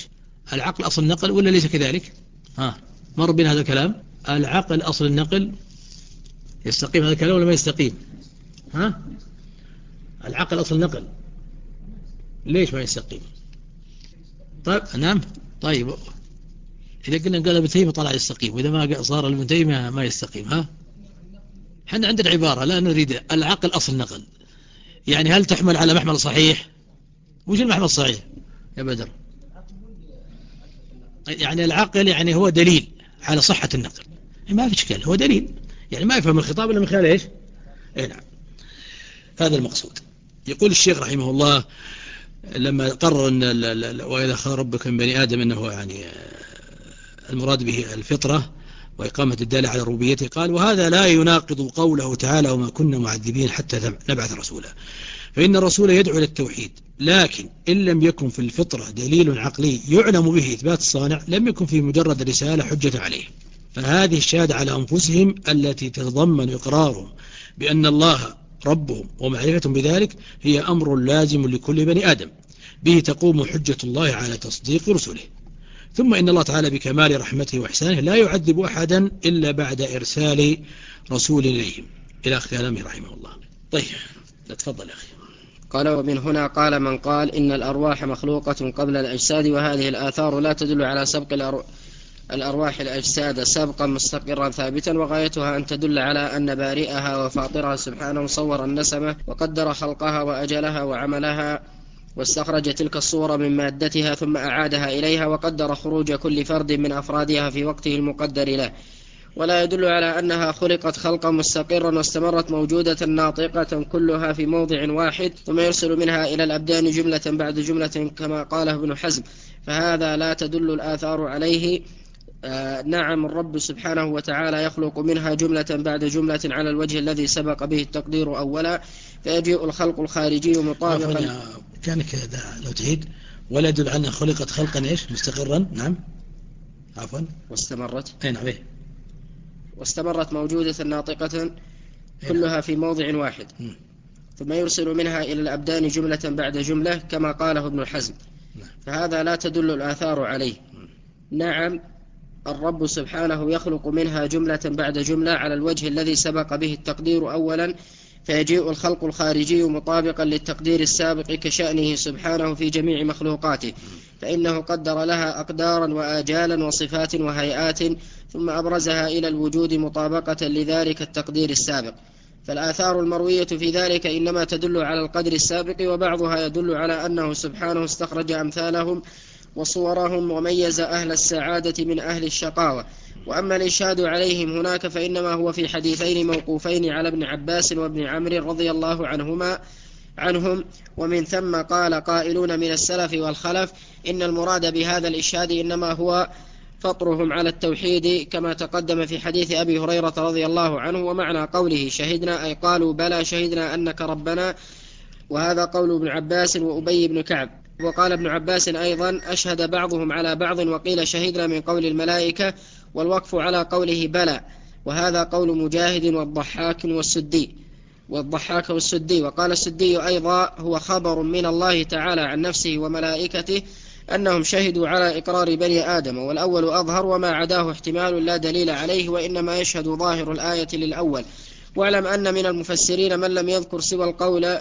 العقل أصل النقل ولا ليس كذلك؟ ها مر بنا هذا الكلام. العقل أصل النقل، يستقيم هذا الكلام ولا ما يستقيم؟ ها العقل أصل النقل ليش ما يستقيم؟ طيب نعم. طيب إذا قلنا قال ابن تيمية طلع يستقيم، وإذا ما صار ابن تيمية ما يستقيم. ها احنا عندنا عبارة لا نريد العقل أصل نقل، يعني هل تحمل على محمل صحيح؟ وش المحمل الصحيح يا بدر؟ يعني العقل يعني هو دليل على صحة النقل، ما في إشكال، هو دليل، يعني ما يفهم الخطاب إلا من خلال إيش؟ إيه نعم، هذا المقصود. يقول الشيخ رحمه الله لما قرر أن وإذا أخذ ربك من بني آدم أنه يعني المراد به الفطرة وإقامة الدالة على ربوبيته، قال وهذا لا يناقض قوله تعالى وما كنا معذبين حتى نبعث رسولا، فإن الرسول يدعو إلى التوحيد، لكن إن لم يكن في الفطرة دليل عقلي يعلم به إثبات الصانع لم يكن في مجرد الرسالة حجة عليه. فهذه الشهادة على أنفسهم التي تتضمن إقرارهم بأن الله ربهم ومعرفتهم بذلك هي أمر لازم لكل بني آدم، به تقوم حجة الله على تصديق رسله. ثم إن الله تعالى بكمال رحمته وإحسانه لا يعذب أحدا إلا بعد إرسال رسول إليهم، إلى آخر كلامه رحمه الله. طيب تفضل يا أخي. قال ومن هنا قال من قال إن الأرواح مخلوقة قبل الأجساد، وهذه الآثار لا تدل على سبق الأرواح الأجساد سبقا مستقرا ثابتا، وغايتها أن تدل على أن بارئها وفاطرها سبحانه صور النسمة وقدر خلقها وأجلها وعملها، واستخرج تلك الصورة من مادتها ثم أعادها إليها، وقدر خروج كل فرد من أفرادها في وقته المقدر له، ولا يدل على أنها خلقت خلقا مستقرا واستمرت موجودة ناطقة كلها في موضع واحد ثم يرسل منها إلى الأبدان جملة بعد جملة كما قاله ابن حزم، فهذا لا تدل الآثار عليه. آه نعم الرب سبحانه وتعالى يخلق منها جملة بعد جملة على الوجه الذي سبق به التقدير أولا، فيجيء الخلق الخارجي مطابقا. كان كذا لو تعيد ولا يدل أنها خلقت خلقا إيش مستقرا. نعم عفوا. واستمرت أي نعم إيه. واستمرت موجودة ناطقة كلها في موضع واحد ثم يرسل منها إلى الأبدان جملة بعد جملة كما قاله ابن حزم، فهذا لا تدل الآثار عليه. نعم الرب سبحانه يخلق منها جملة بعد جملة على الوجه الذي سبق به التقدير أولا، فيجيء الخلق الخارجي مطابقا للتقدير السابق كشأنه سبحانه في جميع مخلوقاته، فإنه قدر لها أقدارا وآجالا وصفات وهيئات ثم أبرزها إلى الوجود مطابقة لذلك التقدير السابق، فالآثار المروية في ذلك إنما تدل على القدر السابق، وبعضها يدل على أنه سبحانه استخرج أمثالهم وصورهم وميز أهل السعادة من أهل الشقاوة. وأما الإشهاد عليهم هناك فإنما هو في حديثين موقوفين على ابن عباس وابن عمرو رضي الله عنهما عنهم، ومن ثم قال قائلون من السلف والخلف إن المراد بهذا الإشهاد إنما هو فطرهم على التوحيد كما تقدم في حديث أبي هريرة رضي الله عنه، ومعنى قوله شهدنا أي قالوا بلى شهدنا أنك ربنا، وهذا قول ابن عباس وأبي بن كعب. وقال ابن عباس أيضا أشهد بعضهم على بعض، وقيل شهدنا من قول الملائكة، والوقف على قوله بلى، وهذا قول مجاهد والضحاك والسدي والضحاك والسدي. وقال السدي أيضا هو خبر من الله تعالى عن نفسه وملائكته أنهم شهدوا على إقرار بني آدم، والأول أظهر وما عداه احتمال لا دليل عليه، وإنما يشهد ظاهر الآية للأول. واعلم أن من المفسرين من لم يذكر سوى القول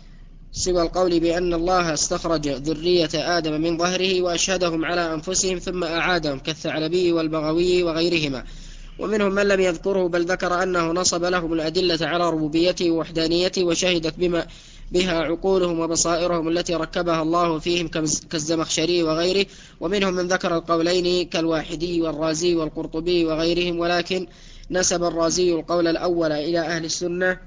سوى القول بأن الله استخرج ذرية آدم من ظهره وأشهدهم على أنفسهم ثم أعادهم كالثعلبي والبغوي وغيرهما، ومنهم من لم يذكره بل ذكر أنه نصب لهم الأدلة على ربوبيته ووحدانيته وشهدت بما بها عقولهم وبصائرهم التي ركبها الله فيهم كالزمخشري وغيره، ومنهم من ذكر القولين كالواحدي والرازي والقرطبي وغيرهم، ولكن نسب الرازي القول الأول إلى أهل السنة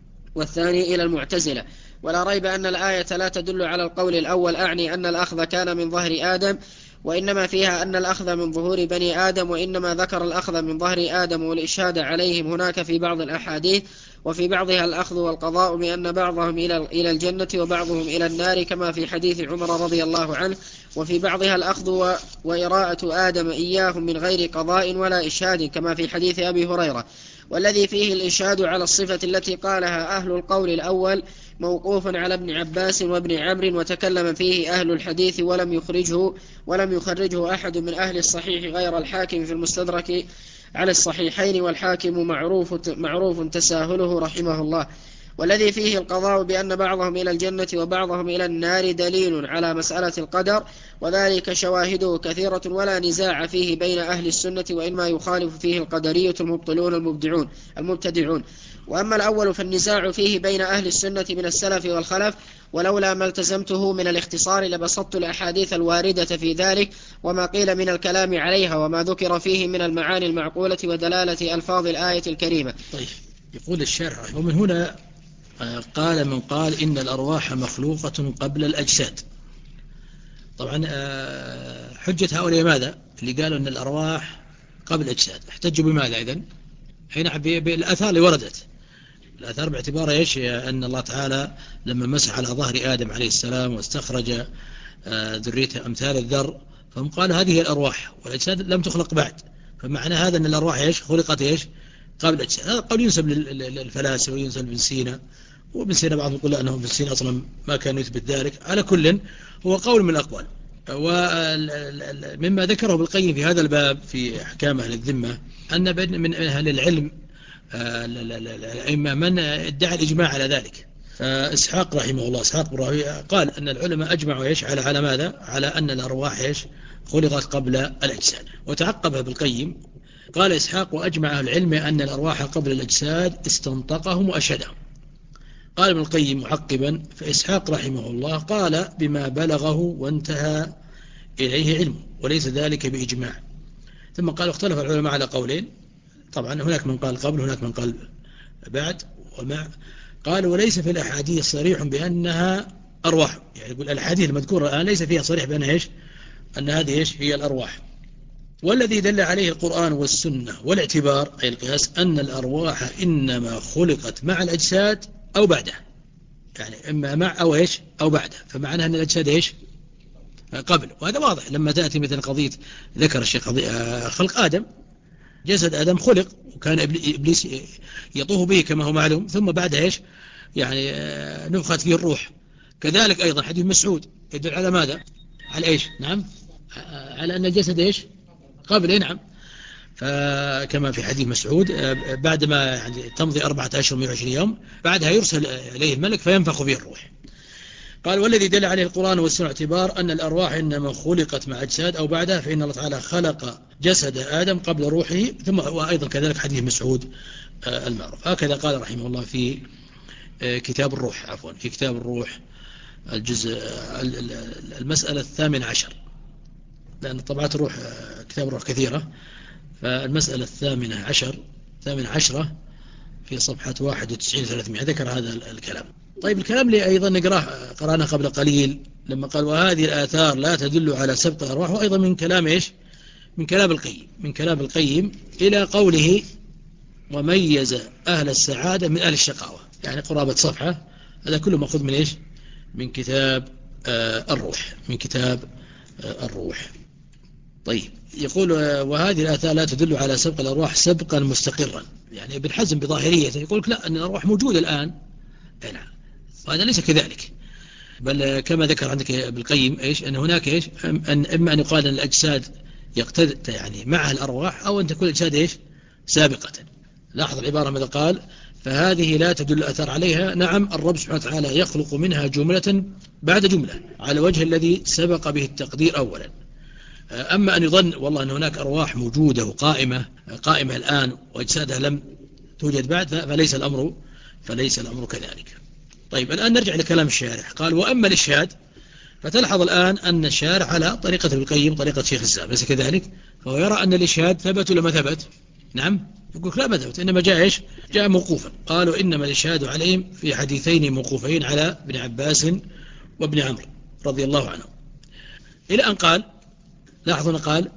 والثاني إلى المعتزلة. ولا ريب أن الآية لا تدل على القول الأول، أعني أن الأخذ كان من ظهر آدم، وإنما فيها أن الأخذ من ظهور بني آدم، وإنما ذكر الأخذ من ظهر آدم والإشهاد عليهم هناك في بعض الأحاديث، وفي بعضها الأخذ والقضاء بأن بعضهم إلى الجنة وبعضهم إلى النار كما في حديث عمر رضي الله عنه، وفي بعضها الأخذ وإراءة آدم إياهم من غير قضاء ولا إشهاد كما في حديث أبي هريرة. والذي فيه الإشهاد على الصفة التي قالها أهل القول الأول موقوف على ابن عباس وابن عمرو، وتكلم فيه أهل الحديث ولم يخرجه ولم يخرجه أحد من أهل الصحيح غير الحاكم في المستدرك على الصحيحين، والحاكم معروف, معروف تساهله رحمه الله. والذي فيه القضاء بأن بعضهم إلى الجنة وبعضهم إلى النار دليل على مسألة القدر، وذلك شواهده كثيرة ولا نزاع فيه بين أهل السنة، وإنما يخالف فيه القدرية المبطلون المبدعون المبتدعون. وأما الأول فالنزاع فيه بين أهل السنة من السلف والخلف، ولولا ما التزمته من الاختصار لبسطت الأحاديث الواردة في ذلك وما قيل من الكلام عليها وما ذكر فيه من المعاني المعقولة ودلالة ألفاظ الآية الكريمة. طيب، يقول الشارح ومن هنا قال من قال إن الأرواح مخلوقة قبل الأجساد. طبعا حجة هؤلاء ماذا؟ اللي قالوا أن الأرواح قبل الأجساد احتجوا بماذا إذن؟ حين بالآثار اللي وردت، الآثار باعتبار إيش؟ أن الله تعالى لما مسح على ظهر آدم عليه السلام واستخرج ذريته أمثال الذر، فهم قالوا هذه الأرواح والأجساد لم تخلق بعد، فمعنى هذا أن الأرواح إيش؟ خلقت إيش؟ قبل الأجساد. هذا قول ينسب للفلاسفة وينسب لابن سينا، وابن سينا بعضهم يقول أنه ابن سينا أصلا ما كان يثبت ذلك. على كل هو قول من الأقوال. ومما ذكره ابن القيم في هذا الباب في أحكام أهل الذمة أن من أهل العلم الأئمة من ادعى الإجماع على ذلك. فإسحاق رحمه الله إسحاق براهوي قال أن العلماء أجمعوا إيش على على ماذا؟ على أن الأرواح إيش؟ خلقت قبل الأجساد. وتعقبها ابن القيم قال إسحاق وأجمع العلم أن الأرواح قبل الأجساد استنطقهم وأشهدهم. قال ابن القيم معقبا فإسحاق رحمه الله قال بما بلغه وانتهى إليه علمه وليس ذلك بإجماع. ثم قال اختلف العلماء على قولين، طبعا هناك من قال قبل هناك من قال بعد ومع. قال وليس في الأحاديث صريح بأنها أرواح، يعني يقول الأحاديث المذكورة الآن ليس فيها صريح بأنها إيش؟ أن هذه إيش؟ هي الأرواح. والذي دل عليه القرآن والسنة والاعتبار أي القياس أن الأرواح إنما خلقت مع الأجساد أو بعدها، يعني إما مع أو إيش أو بعدها، فمعنى أن الأجساد إيش؟ قبل. وهذا واضح لما تأتي مثل قضية ذكر الشيخ خلق آدم، جسد آدم خلق وكان إبليس يطوف به كما هو معلوم، ثم بعدها إيش؟ يعني نفخت فيه الروح. كذلك أيضا حديث مسعود يدل على ماذا؟ على إيش؟ نعم، على أن الجسد إيش؟ قبل. نعم، فكما في حديث مسعود بعدما يعني تمضي أربعة أشهر من عشرين يوم بعدها يرسل إليه الملك فينفخ فيه الروح. قال والذي دل عليه القرآن والسنة اعتبار أن الأرواح إنما خلقت مع أجساد أو بعدها، فإن الله تعالى خلق جسد آدم قبل روحه، ثم وأيضا كذلك حديث مسعود المعروف. هكذا قال رحمه الله في كتاب الروح، عفوا في كتاب الروح الجزء المسألة الثامن عشر، لأن طبعات الروح كتاب الروح كثيرة، فالمسألة الثامنة عشر ثامنة عشرة في صفحة واحد وتسعين ثلاثمائة ذكر هذا الكلام. طيب الكلام اللي أيضا نقرأه قرأنا قبل قليل لما قال وهذه الآثار لا تدل على سبق الأرواح، وأيضا من كلام إيش؟ من كلام القيم من كلام القيم إلى قوله وميز أهل السعادة من أهل الشقاوة، يعني قرابة صفحة. هذا كله مأخوذ من إيش؟ من كتاب آه الروح من كتاب آه الروح. طيب يقول وهذه الآثار لا تدل على سبق الأرواح سبقا مستقرا، يعني ابن حزم بظاهريته يقول لا أن الأرواح موجودة الآن. نعم، وهذا ليس كذلك، بل كما ذكر عندك ابن القيم إيش؟ أن هناك إيش؟ أن إما أن يقال أن الأجساد يقتد يعني معها الأرواح، أو أن تكون الأجساد إيش؟ سابقة. لاحظ العبارة ماذا قال؟ فهذه لا تدل الأثر عليها. نعم، الرب سبحانه وتعالى يخلق منها جملة بعد جملة على وجه الذي سبق به التقدير أولا. أما أن يظن والله أن هناك أرواح موجودة وقائمة قائمة الآن وأجسادها لم توجد بعد، فليس الأمر فليس الأمر كذلك. طيب الآن نرجع لكلام الشارح. قال وأما الإشهاد، فتلحظ الآن أن الشارح على طريقة ابن القيم طريقة شيخ الإسلام، ليس كذلك؟ فهو يرى أن الإشهاد ثبت ولا ما ثبت؟ نعم، يقول لا ما ثبت، إنما جاء إيش؟ جاء موقوفا. قالوا إنما الإشهاد عليهم في حديثين موقوفين على ابن عباس وابن عمرو رضي الله عنهم، إلى أن قال لاحظوا قال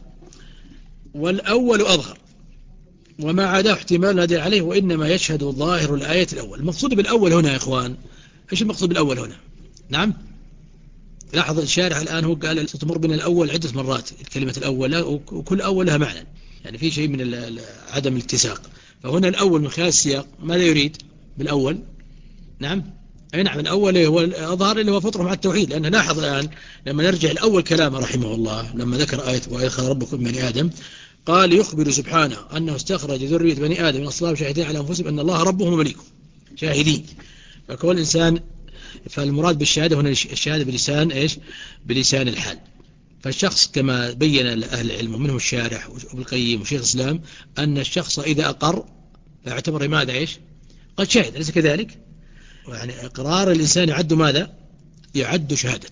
والأول أظهر وما عداه احتمال نادر عليه، وإنما يشهد ظاهر الآية الأول. المقصود بالأول هنا يا إخوان إيش المقصود بالأول هنا؟ نعم، لاحظ الشارح الآن هو قال ستمر بنا الأول عدة مرات، كلمة الأول وكل أول لها معنى، يعني في شيء من عدم الاتساق. فهنا الأول من خلال السياق ماذا يريد بالأول؟ نعم أي نعم الأول هو أظهر اللي هو فطره مع التوحيد. لأنه لاحظ الآن لما نرجع الأول كلامه رحمه الله لما ذكر آية وإدخل ربكم بني آدم قال يخبر سبحانه أنه استخرج ذرية بني آدم من أصلاب شاهدين على أنفسهم أن الله ربهم ومليكهم شاهدين. فكل إنسان فالمراد بالشهادة هنا الشهادة بلسان إيش؟ بلسان الحال. فالشخص كما بين أهل العلم ومنهم الشارح وابن القيم وشيخ الإسلام أن الشخص إذا أقر فاعتبر ماذا إيش؟ قد شهد، أليس كذلك؟ يعني إقرار الإنسان يعد ماذا؟ يعد شهادة.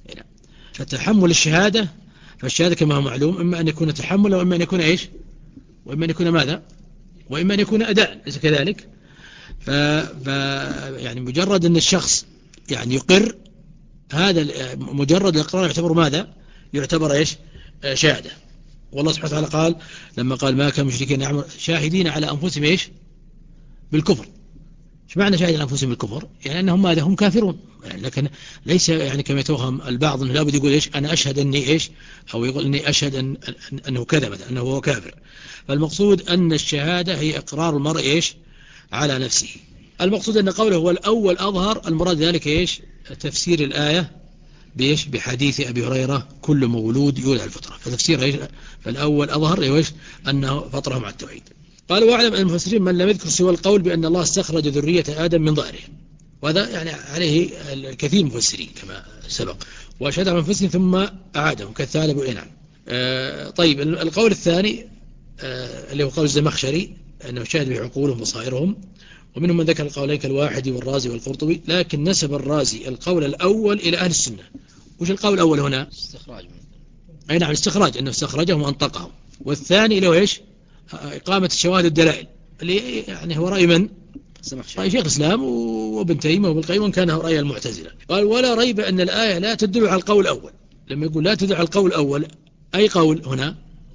فتحمل الشهادة فالشهادة كما هو معلوم إما أن يكون تحمل وإما أن يكون إيش؟ وإما أن يكون ماذا؟ وإما أن يكون أداء، أليس كذلك؟ ف... ف... يعني مجرد أن الشخص يعني يقر هذا مجرد الإقرار يعتبر ماذا؟ يعتبر إيش؟ شهادة. والله سبحانه وتعالى قال لما قال ما كان مشركين يعمل شاهدين على أنفسهم إيش؟ بالكفر. ايش معنى شاهدين على أنفسهم بالكفر؟ يعني أنهم ماذا؟ هم كافرون. يعني لكن ليس يعني كما يتوهم البعض أنه لابد يقول إيش؟ أنا أشهد أني إيش؟ أو يقول أني أشهد أن أنه كذا مثلا أنه هو كافر. فالمقصود أن الشهادة هي إقرار المرء إيش؟ على نفسه. المقصود أن قوله هو الأول أظهر المراد ذلك إيش؟ تفسير الآية بإيش؟ بحديث أبي هريرة كل مولود يولد على الفطرة. فتفسير إيش؟ فالأول أظهر إيش؟ أنه فطره مع التوحيد. قال واعلم أن المفسرين من لم يذكر سوى القول بأن الله استخرج ذرية آدم من ظهره، وهذا يعني عليه الكثير من المفسرين كما سبق، وأشهد على المفسرين ثم أعادهم كالثعلب وإنعم. آه طيب القول الثاني آه اللي هو قول الزمخشري أنه شاهد بعقولهم وبصائرهم، ومنهم من ذكر القولين كالواحد والرازي والقرطبي، لكن نسب الرازي القول الأول إلى أهل السنة. وش القول الأول هنا؟ استخراج. أي نعم الاستخراج، أنه استخرجهم وأنطقهم. والثاني اللي هو إيش؟ إقامة الشواهد الدلائل اللي يعني هو رأي من؟ رأي شيخ الإسلام وابن تيمية وابن القيم، وإن كان هو رأي المعتزلة. قال ولا ريب أن الآية لا تدل على القول الأول. لما يقول لا تدل على القول الأول أي قول هنا؟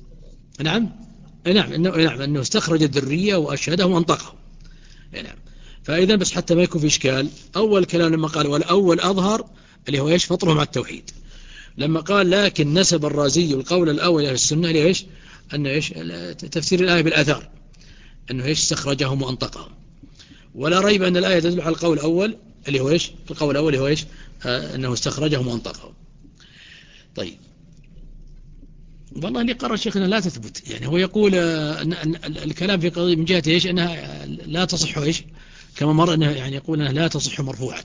نعم نعم إنه, نعم إنه استخرج الذرية وأشهدهم وأنطقهم. نعم. فإذا بس حتى ما يكون في إشكال، أول كلام لما قال والأول أظهر اللي هو إيش؟ فطره مع التوحيد. لما قال لكن نسب الرازي القول الأول إلى السنة ليش؟ أنه إيش؟ تفسير الآية بالآثار أنه إيش؟ استخرجهم وأنطقهم. ولا ريب أن الآية تدل على القول الأول اللي هو إيش؟ القول الأول اللي هو إيش؟ آه أنه استخرجهم وأنطقهم. طيب والله اللي قرر شيخنا لا تثبت. يعني هو يقول آه أن الكلام في قضية من جهة إيش؟ أنها لا تصح إيش؟ كما مر أنه يعني يقول أنها لا تصح مرفوعة.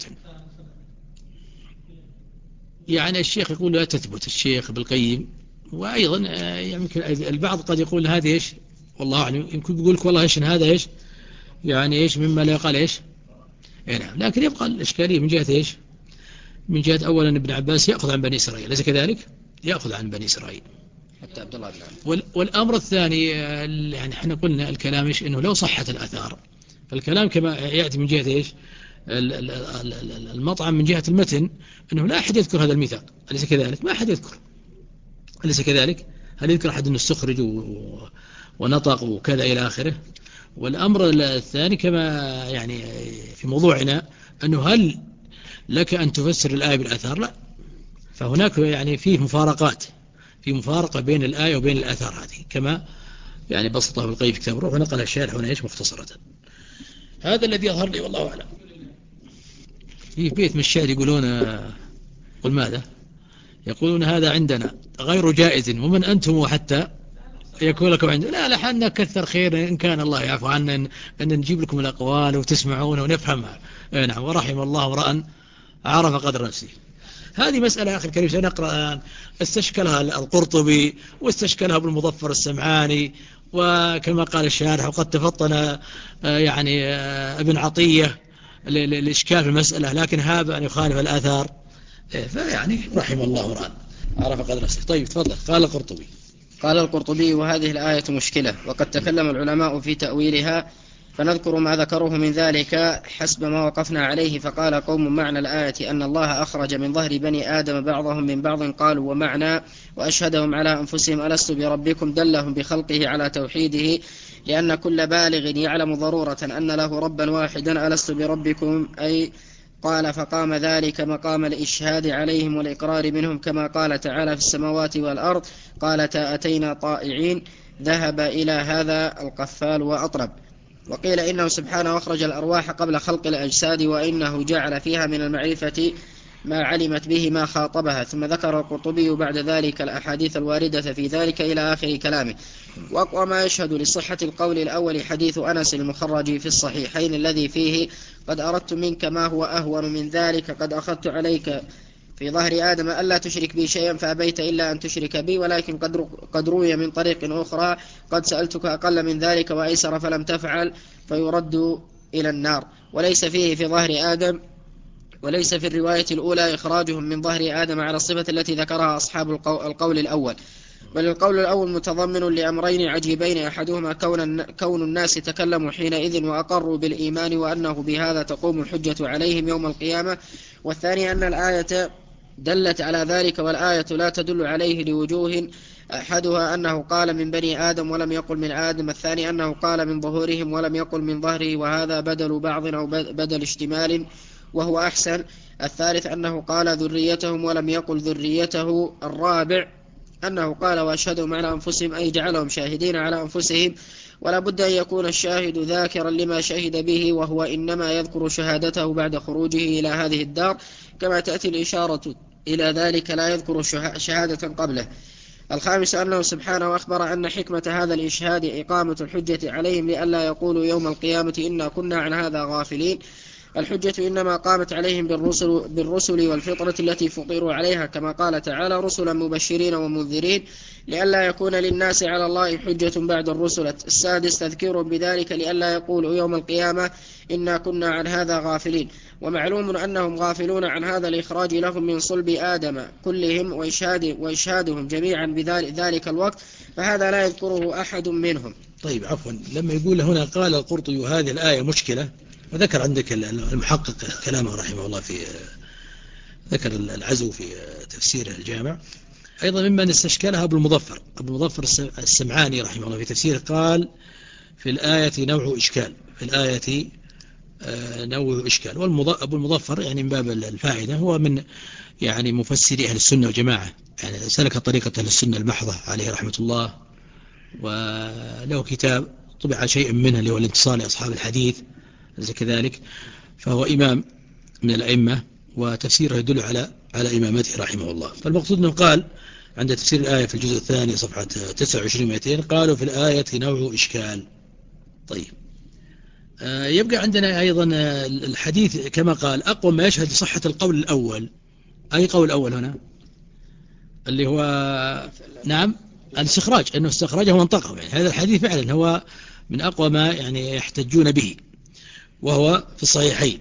يعني الشيخ يقول لا تثبت الشيخ بالقيم. وأيضا يمكن البعض قد يقول هذا إيش؟ والله أعلم يمكن يقول لك والله إيش هذا إيش؟ يعني إيش مما لا يقال إيش؟ نعم. لكن يبقى الإشكالية من جهة إيش؟ من جهة أولا ابن عباس يأخذ عن بني إسرائيل، ليس كذلك؟ يأخذ عن بني إسرائيل حتى عبد الله بن عمرو. والأمر الثاني يعني احنا قلنا الكلام إيش؟ إنه لو صحت الآثار فالكلام كما يأتي من جهة إيش؟ المطعم من جهة المتن أنه لا أحد يذكر هذا الميثاق، أليس كذلك؟ ما أحد يذكر، أليس كذلك؟ هل يذكر أحد أنه استخرج ونطق وكذا إلى آخره؟ والأمر الثاني كما يعني في موضوعنا أنه هل لك أن تفسر الآية بالآثار؟ لا. فهناك يعني فيه مفارقات، في مفارقة بين الآية وبين الآثار هذه كما يعني بسطه بالقيم في كتاب الروح ونقل الشارح هنا إيش مختصرة. هذا الذي يظهر لي والله أعلم. في بيت من الشعر يقولون قل ماذا؟ يقولون هذا عندنا غير جائز ومن أنتم حتى يكون لكم عندنا. لا لحنا كثر خير إن كان الله يعفو عنا أن نجيب لكم الأقوال وتسمعونها ونفهمها. نعم. ورحم الله امرأ عرف قدر نفسه. هذه مسألة أخي الكريم سنقرأ الآن استشكلها القرطبي واستشكلها ابن المظفر السمعاني، وكما قال الشارح وقد تفطن يعني ابن عطية الإشكال في المسألة، لكن هذا أن يخالف الآثار. فيعني رحم الله امرأ عرف قدر نفسه. طيب تفضل. قال القرطبي قال القرطبي وهذه الآية مشكلة وقد تكلم العلماء في تأويلها، فنذكر ما ذكروه من ذلك حسب ما وقفنا عليه. فقال قوم معنى الآية أن الله أخرج من ظهر بني آدم بعضهم من بعض، قالوا ومعنى وأشهدهم على أنفسهم ألست بربكم دلهم بخلقه على توحيده، لأن كل بالغ يعلم ضرورة أن له ربا واحدا ألست بربكم أي قال فقام ذلك مقام الإشهاد عليهم والإقرار منهم، كما قال تعالى في السماوات والأرض قالتا أتينا طائعين ذهب إلى هذا القفال وأطرب. وقيل إنه سبحانه أخرج الأرواح قبل خلق الأجساد، وإنه جعل فيها من المعرفة ما علمت به ما خاطبها. ثم ذكر القرطبي بعد ذلك الأحاديث الواردة في ذلك إلى آخر كلامه. وأقوى ما يشهد لصحة القول الأول حديث أنس المخرج في الصحيحين الذي فيه: قد أردت منك ما هو أهون من ذلك، قد أخذت عليك في ظهر آدم ألا تشرك بي شيئا فأبيت إلا أن تشرك بي، ولكن قد روي من طريق أخرى: قد سألتك أقل من ذلك وأيسر فلم تفعل، فيرد إلى النار. وليس فيه في ظهر آدم وليس في الرواية الأولى إخراجهم من ظهر آدم على الصفة التي ذكرها أصحاب القول الأول، بل القول الأول متضمن لأمرين عجيبين: أحدهما كون, كون الناس تكلموا حينئذ وأقروا بالإيمان وأنه بهذا تقوم الحجة عليهم يوم القيامة، والثاني أن الآية دلت على ذلك والآية لا تدل عليه لوجوه: أحدها أنه قال من بني آدم ولم يقل من آدم، الثاني أنه قال من ظهورهم ولم يقل من ظهره، وهذا بدل بعض أو بدل اشتمال وهو أحسن، الثالث أنه قال ذريتهم ولم يقل ذريته، الرابع أنه قال وأشهدهم على أنفسهم أي جعلهم شاهدين على أنفسهم، ولا بد أن يكون الشاهد ذاكرا لما شهد به، وهو إنما يذكر شهادته بعد خروجه إلى هذه الدار، كما تأتي الإشارة إلى ذلك لا يذكر شهادة قبله. الخامس أنه سبحانه أخبر أن حكمة هذا الإشهاد إقامة الحجة عليهم لئلا يقولوا يوم القيامة إنا كنا عن هذا غافلين. الحجة إنما قامت عليهم بالرسل, بالرسل والفطرة التي فطروا عليها، كما قال تعالى: رسلا مبشرين ومنذرين لئلا يكون للناس على الله حجة بعد الرسل. السادس تذكير بذلك لئلا يقولوا يوم القيامة إنا كنا عن هذا غافلين. ومعلوم أنهم غافلون عن هذا الإخراج لهم من صلب آدم كلهم وإشهاد وإشهادهم جميعا بذلك الوقت، فهذا لا يذكره أحد منهم. طيب عفوا، لما يقول هنا قال القرطبي هذه الآية مشكلة، وذكر عندك المحقق كلامه رحمه الله في ذكر العزو في تفسير الجامع. أيضا مما استشكلها أبو المظفر أبو المظفر السمعاني رحمه الله في تفسيره قال في الآية نوع إشكال في الآية نوع إشكال. وأبو المظفر يعني من باب الفائدة هو من يعني مفسري أهل السنة والجماعة، يعني سلك طريقة أهل السنة المحضة عليه رحمة الله، وله كتاب طبع شيء منه اللي هو الانتصار لأصحاب الحديث زي كذلك، فهو إمام من الأئمة وتفسيره يدل على على إمامته رحمه الله. فالمقصود أنه قال عند تفسير الآية في الجزء الثاني صفحة تسعة وعشرين مئتين قالوا في الآية نوع إشكال. طيب آه يبقى عندنا أيضا الحديث كما قال أقوى ما يشهد صحة القول الأول. أي قول الأول هنا اللي هو نعم الاستخراج، أنه استخرجه وانطقه، يعني هذا الحديث فعلا هو من أقوى ما يعني يحتجون به، وهو في الصحيحين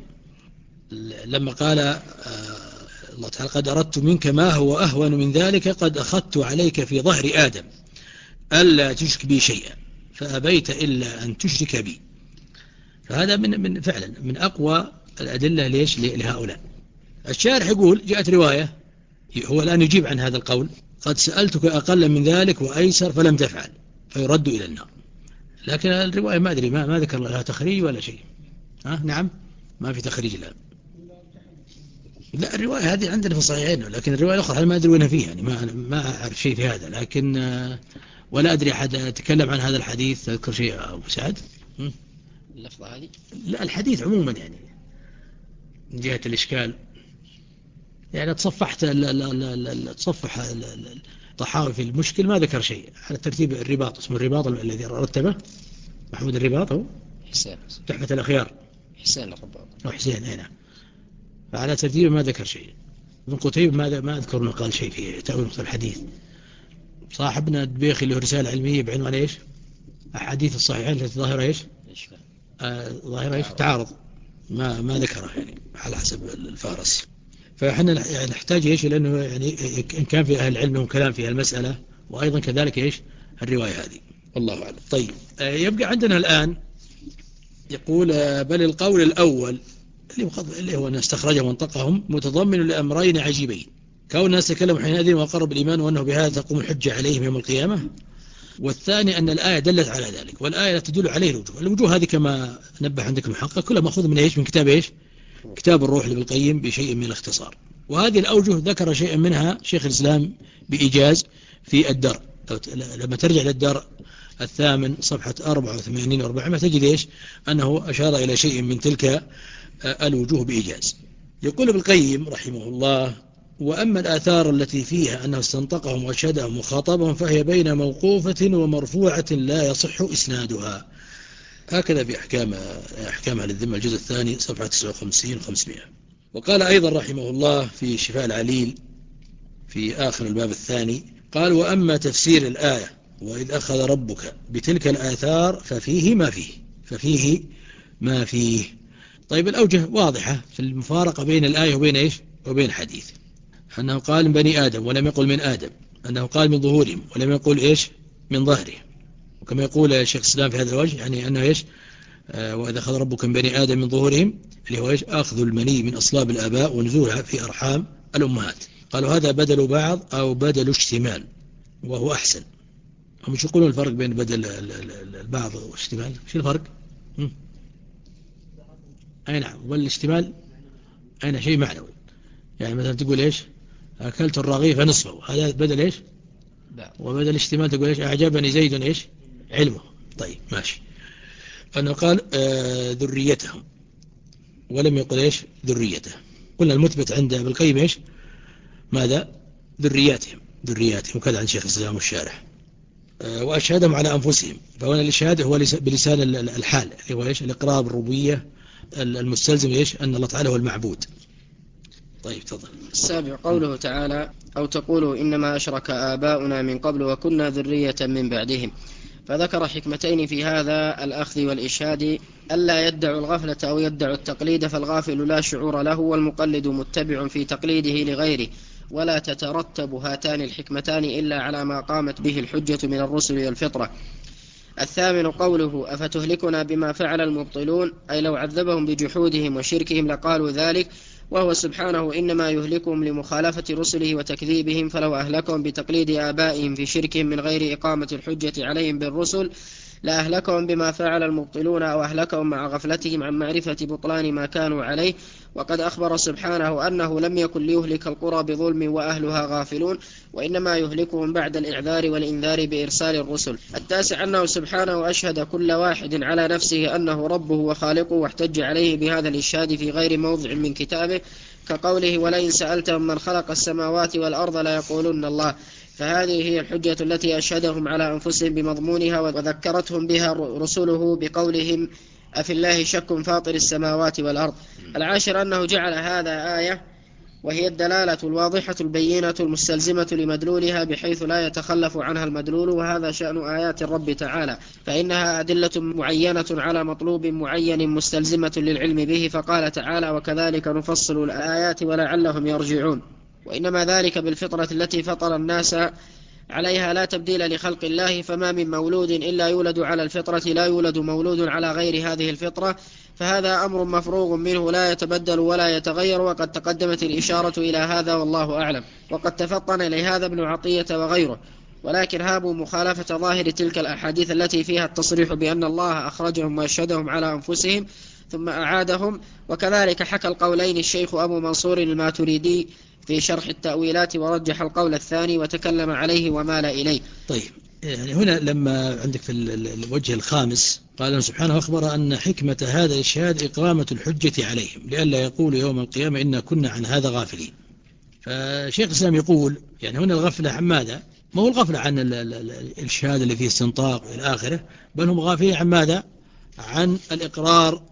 لما قال آه الله تعالى: قد أردت منك ما هو أهون من ذلك، قد أخذت عليك في ظهر آدم ألا تشرك بي شيئا فأبيت إلا أن تشرك بي. فهذا من من فعلا من أقوى الأدلة ليش لهؤلاء. الشارح يقول جاءت رواية هو الآن يجيب عن هذا القول: قد سألتك أقل من ذلك وأيسر فلم تفعل فيرد إلى النار. لكن الرواية ما أدري ما, ما ذكر لها تخريج ولا شيء. ها نعم ما في تخريج الآن. لا الرواية هذه عندنا في الصحيحين، لكن الرواية الأخرى ما أدري وين فيها، يعني ما ما أعرف شيء في هذا، لكن ولا أدري أحد يتكلم عن هذا الحديث. تذكر شيء أبو سعد؟ اللفظة هذه؟ لا الحديث عموما يعني من جهة الإشكال، يعني تصفحت تصفح الطحاوي في المشكل ما ذكر شيء على ترتيب الرباط، اسمه الرباط الذي رتبه محمود الرباط هو حسين تحفة الأخيار حسين الرباط أو حسين هنا، فعلى ترتيبه ما ذكر شيء. ابن قتيبة ما ما أذكر أنه قال شيء في تأويل الحديث. صاحبنا الدبيخي له رسالة علمية بعنوان إيش؟ أحاديث الصحيحين التي ظاهرة إيش؟ آه ظاهرة إيش؟ تعارض. ما ما ذكره يعني على حسب الفارس. فإحنا يعني نحتاج إيش لأنه يعني إن كان في أهل العلم وكلام في المسألة، وأيضا كذلك إيش الرواية هذه. والله أعلم. طيب آه يبقى عندنا الآن يقول آه بل القول الأول اللي هو أن استخرجه وانطقهم متضمن لأمرين عجيبين: كون الناس تكلموا حينئذ وأقروا بالإيمان وأنه بهذا تقوم الحجة عليهم يوم القيامة، والثاني أن الآية دلت على ذلك، والآية تدل عليه الوجوه. الوجوه هذه كما نبه عندك المحقق كلها مأخوذ من إيش؟ من كتاب إيش؟ كتاب الروح لابن القيم بشيء من الاختصار. وهذه الأوجه ذكر شيئا منها شيخ الإسلام بإيجاز في الدر. لما ترجع للدر الثامن صفحة أربعة وثمانين وأربعمائة تجد إيش أنه أشار إلى شيء من تلك الوجوه بإيجاز. يقول ابن القيم رحمه الله: وأما الآثار التي فيها أنه استنطقهم وشهدهم وخاطبهم فهي بين موقوفة ومرفوعة لا يصح إسنادها. هكذا في أحكام أحكام أهل الذمة الجزء الثاني صفحة تسعة وخمسين خمسمائة. وقال أيضا رحمه الله في شفاء العليل في آخر الباب الثاني قال: وأما تفسير الآية وإذ أخذ ربك بتلك الآثار ففيه ما فيه ففيه ما فيه. طيب الأوجه واضحة في المفارقة بين الآية وبين إيش وبين الحديث، أنه قال من بني آدم ولم يقل من آدم، أنه قال من ظهورهم ولم يقل إيش من ظهرهم. وكما يقول الشيخ الإسلام في هذا الوجه يعني أنه إيش آه وإذا أخذ ربك من بني آدم من ظهورهم اللي هو إيش أخذ المني من أصلاب الآباء ونزولها في أرحام الأمهات. قالوا هذا بدل بعض أو بدل اشتمال وهو أحسن. هم مش يقولون الفرق بين بدل البعض والاشتمال؟ شو الفرق؟ هم؟ أي نعم، والاشتمال أين شيء معنوي، يعني مثلا تقول إيش أكلت الرغيف نصفه، هذا بدل إيش وبدل الاشتمال تقول إيش أعجبني زيد إيش علمه. طيب ماشي. أنه قال آه ذريتهم ولم يقل إيش ذريته. قلنا المثبت عند ابن القيم إيش ماذا ذرياتهم ذرياتهم وكذا عند شيخ الإسلام والشارح. آه وأشهدهم على أنفسهم، فهنا الإشهاد هو بلسان الحال هو إيش الإقرار بالربوبية المستلزم إيش أن الله تعالى هو المعبود. طيب تفضل. السابع قوله تعالى: أو تقولوا إنما أشرك آباؤنا من قبل وكنا ذرية من بعدهم. فذكر حكمتين في هذا الأخذ والإشهاد: ألا يدعوا الغفلة أو يدعوا التقليد، فالغافل لا شعور له والمقلد متبع في تقليده لغيره، ولا تترتب هاتان الحكمتان إلا على ما قامت به الحجة من الرسل والفطرة. الثامن قوله: أفتهلكنا بما فعل المبطلون، أي لو عذبهم بجحودهم وشركهم لقالوا ذلك، وهو سبحانه إنما يهلكهم لمخالفة رسله وتكذيبهم، فلو أهلكهم بتقليد آبائهم في شركهم من غير إقامة الحجة عليهم بالرسل لأهلكهم بما فعل المبطلون، أو أهلكهم مع غفلتهم عن معرفة بطلان ما كانوا عليه. وقد أخبر سبحانه أنه لم يكن ليهلك القرى بظلم وأهلها غافلون، وإنما يهلكهم بعد الإعذار والإنذار بإرسال الرسل. التاسع أنه سبحانه أشهد كل واحد على نفسه أنه ربه وخالقه، واحتج عليه بهذا الإشهاد في غير موضع من كتابه، كقوله: ولئن سألتهم من خلق السماوات والأرض ليقولن الله. فهذه هي الحجة التي أشهدهم على أنفسهم بمضمونها، وذكرتهم بها رسله بقولهم: أفي الله شك فاطر السماوات والأرض. العاشر أنه جعل هذا آية، وهي الدلالة الواضحة البينة المستلزمة لمدلولها بحيث لا يتخلف عنها المدلول، وهذا شأن آيات الرب تعالى، فإنها أدلة معينة على مطلوب معين مستلزمة للعلم به. فقال تعالى: وكذلك نفصل الآيات ولعلهم يرجعون. وإنما ذلك بالفطرة التي فطر الناس عليها لا تبديل لخلق الله، فما من مولود إلا يولد على الفطرة، لا يولد مولود على غير هذه الفطرة، فهذا أمر مفروغ منه لا يتبدل ولا يتغير. وقد تقدمت الإشارة إلى هذا والله أعلم، وقد تفطن لهذا ابن عطية وغيره، ولكن هابوا مخالفة ظاهر تلك الأحاديث التي فيها التصريح بأن الله أخرجهم وأشهدهم على أنفسهم ثم أعادهم. وكذلك حكى القولين الشيخ أبو منصور الماتريدي في شرح التأويلات، ورجح القول الثاني وتكلم عليه ومال إليه. طيب يعني هنا لما عندك في الوجه الخامس قال سبحانه أخبر أن حكمة هذا الإشهاد إقامة الحجة عليهم لئلا يقول يوم القيامة إنا كنا عن هذا غافلين. فشيخ الإسلام يقول يعني هنا الغفلة عن ماذا؟ ما هو الغفلة عن الإشهاد اللي فيه استنطاق إلى آخره، بل هم غافلين عن ماذا؟ عن الإقرار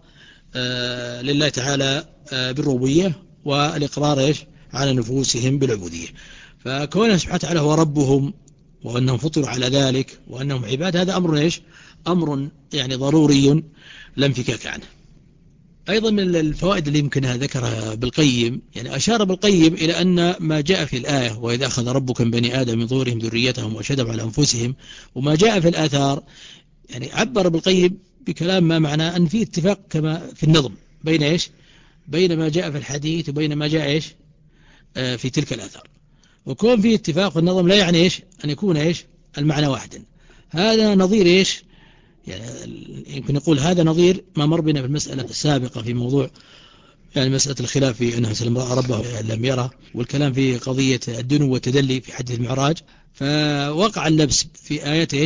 آه لله تعالى آه بالربوبية، والإقرار إيش على نفوسهم بالعبودية. فكونه سبحانه وتعالى هو ربهم وأنهم فطروا على ذلك وأنهم عباد، هذا أمر إيش أمر يعني ضروري لا انفكاك عنه. أيضا من الفوائد اللي يمكنها ذكرها بالقيم، يعني أشار بالقيم إلى أن ما جاء في الآية وإذا أخذ ربك من بني آدم من ظهورهم ذريتهم وشهدهم على أنفسهم، وما جاء في الآثار، يعني عبر بالقيم بكلام ما معناه أن في اتفاق كما في النظم بين إيش بين ما جاء في الحديث وبين ما جاء إيش آه في تلك الآثار. وكون في اتفاق في النظم لا يعني إيش أن يكون إيش المعنى واحدا. هذا نظير إيش يعني يمكن نقول هذا نظير ما مر بنا في المسألة السابقة في موضوع يعني مسألة الخلاف في أنه سلم ربه لم يره، والكلام في قضية الدنو والتدلي في حديث المعراج. فوقع اللبس في آيات إيش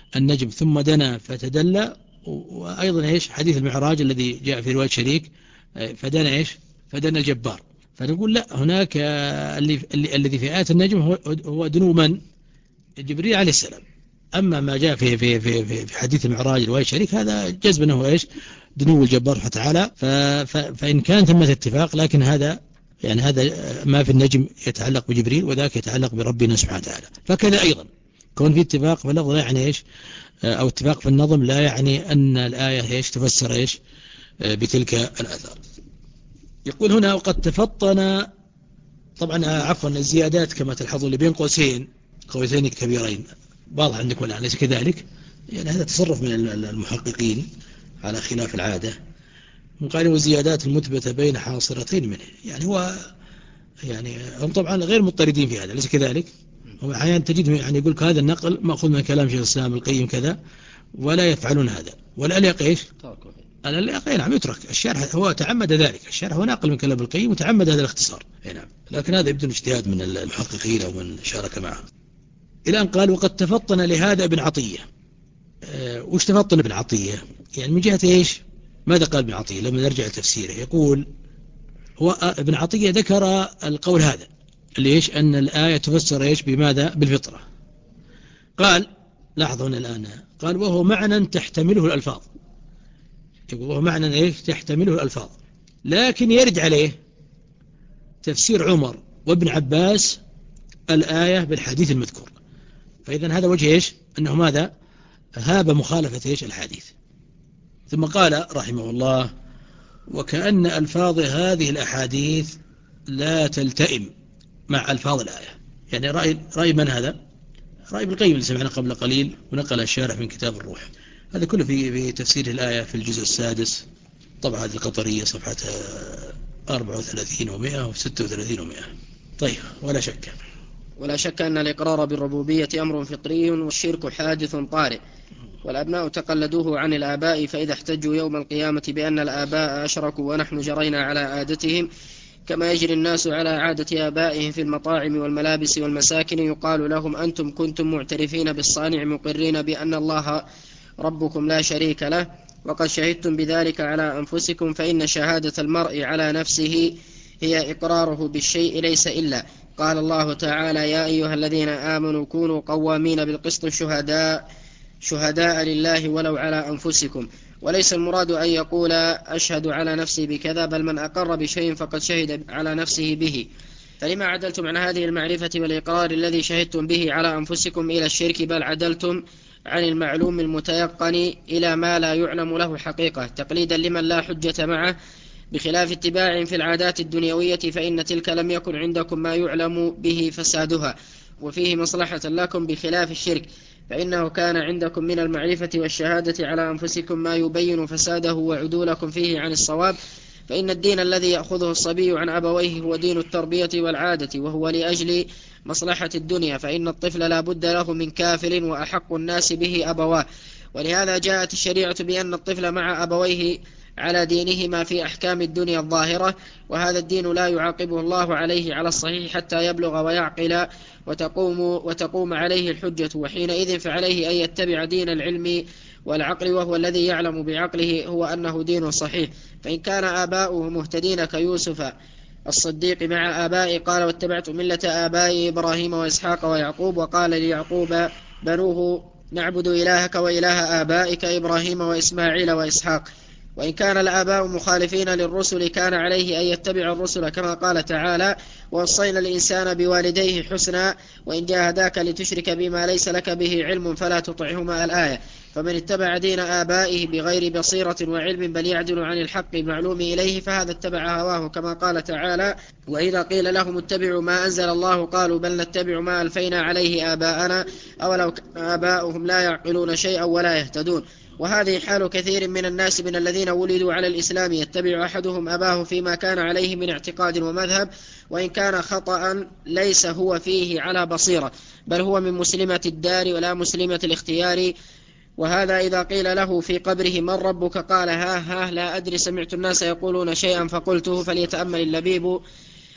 النجم ثم دنا فتدلى، وأيضا إيش حديث المعراج الذي جاء في رواية شريك فدنا إيش فدنا الجبار. فنقول لا، هناك اللي الذي في آية النجم هو هو دنو من؟ جبريل عليه السلام. أما ما جاء في في في في, في حديث المعراج رواية شريك هذا جزم أنه إيش دنو الجبار تعالى. فإن كان ثمة اتفاق، لكن هذا يعني هذا ما في النجم يتعلق بجبريل وذاك يتعلق بربنا سبحانه وتعالى. فكذا أيضا كون في اتفاق في اللفظ لا يعني إيش، أو اتفاق في النظم لا يعني أن الآية إيش تفسر إيش بتلك الآثار. يقول هنا وقد تفطن، طبعا عفوا الزيادات كما تلحظون اللي بين قوسين قوسين كبيرين واضح عندكم الآن ليس كذلك؟ يعني هذا تصرف من المحققين على خلاف العادة، مقارنة الزيادات المثبتة بين حاصرتين منه. يعني هو يعني هم طبعا غير مضطردين في هذا ليس كذلك. هم أحيانا تجد يعني يقول هذا النقل مأخوذ من كلام شيخ الإسلام القيم كذا، ولا يفعلون هذا. والأليق إيش؟ الأليق نعم يترك. الشارح هو تعمد ذلك، الشارح هو ناقل من كلام القيم وتعمد هذا الاختصار. نعم، لكن هذا يبدو اجتهاد من المحققين أو من شارك معه. إلى أن قال وقد تفطن لهذا ابن عطية. أه وش تفطن ابن عطية؟ يعني من جهة إيش؟ ماذا قال ابن عطية لما نرجع لتفسيره؟ يقول هو ابن عطية ذكر القول هذا اللي إيش أن الآية تفسر إيش بماذا؟ بالفطرة. قال لاحظوا هنا الآن قال وهو معنى تحتمله الألفاظ. يقول وهو معنى إيش تحتمله الألفاظ، لكن يرد عليه تفسير عمر وابن عباس الآية بالحديث المذكور. فإذا هذا وجه إيش أنه ماذا؟ هاب مخالفة إيش الحديث. ثم قال رحمه الله وكأن ألفاظ هذه الأحاديث لا تلتئم مع ألفاظ الآية. يعني رأي, رأي من هذا؟ رأي ابن القيم اللي سمعنا قبل قليل ونقل الشارح من كتاب الروح. هذا كله في, في تفسير الآية في الجزء السادس طبعا هذه القطرية صفحة أربعة وثلاثين ومئة وستة وثلاثين ومئة. طيب ولا شك ولا شك أن الإقرار بالربوبية أمر فطري والشرك حادث طارئ، والأبناء تقلدوه عن الآباء، فإذا احتجوا يوم القيامة بأن الآباء أشركوا ونحن جرينا على عادتهم كما يجري الناس على عادة آبائهم في المطاعم والملابس والمساكن، يقال لهم أنتم كنتم معترفين بالصانع مقرين بأن الله ربكم لا شريك له وقد شهدتم بذلك على أنفسكم، فإن شهادة المرء على نفسه هي إقراره بالشيء ليس إلا. قال الله تعالى يا أيها الذين آمنوا كونوا قوامين بالقسط شهداء شهداء لله ولو على أنفسكم. وليس المراد أن يقول أشهد على نفسي بكذا، بل من أقر بشيء فقد شهد على نفسه به. فلما عدلتم عن هذه المعرفة والإقرار الذي شهدتم به على أنفسكم إلى الشرك، بل عدلتم عن المعلوم المتيقن إلى ما لا يعلم له حقيقة تقليدا لمن لا حجة معه، بخلاف اتباع في العادات الدنيوية، فإن تلك لم يكن عندكم ما يعلم به فسادها وفيه مصلحة لكم، بخلاف الشرك فإنه كان عندكم من المعرفة والشهادة على أنفسكم ما يبين فساده وعدولكم فيه عن الصواب. فإن الدين الذي يأخذه الصبي عن أبويه هو دين التربية والعادة، وهو لأجل مصلحة الدنيا، فإن الطفل لا بد له من كافل وأحق الناس به أبواه، ولهذا جاءت الشريعة بأن الطفل مع أبويه على دينهما في أحكام الدنيا الظاهرة، وهذا الدين لا يعاقبه الله عليه على الصحيح حتى يبلغ ويعقل وتقوم, وتقوم عليه الحجة، وحينئذ فعليه أن يتبع دين العلم والعقل، وهو الذي يعلم بعقله هو أنه دين صحيح. فإن كان آباؤه مهتدين كيوسف الصديق مع آبائه قال واتبعت ملة آبائي إبراهيم وإسحاق ويعقوب، وقال ليعقوب بنوه نعبد إلهك وإله آبائك إبراهيم وإسماعيل وإسحاق. وإن كان الآباء مخالفين للرسل كان عليه أن يتبع الرسل، كما قال تعالى ووصينا الإنسان بوالديه حسنا وإن جاهداك لتشرك بما ليس لك به علم فلا تطعهما الآية. فمن اتبع دين آبائه بغير بصيرة وعلم بل يعدل عن الحق المعلوم إليه فهذا اتبع هواه، كما قال تعالى وإذا قيل لهم اتبعوا ما أنزل الله قالوا بل نتبع ما ألفينا عليه آباءنا أولو كان آباؤهم لا يعقلون شيئا ولا يهتدون. وهذه حال كثير من الناس من الذين ولدوا على الإسلام، يتبع أحدهم أباه فيما كان عليه من اعتقاد ومذهب، وإن كان خطأ ليس هو فيه على بصيرة، بل هو من مسلمة الدار ولا مسلمة الاختيار. وهذا إذا قيل له في قبره من ربك قال ها ها لا أدري سمعت الناس يقولون شيئا فقلته، فليتأمل اللبيب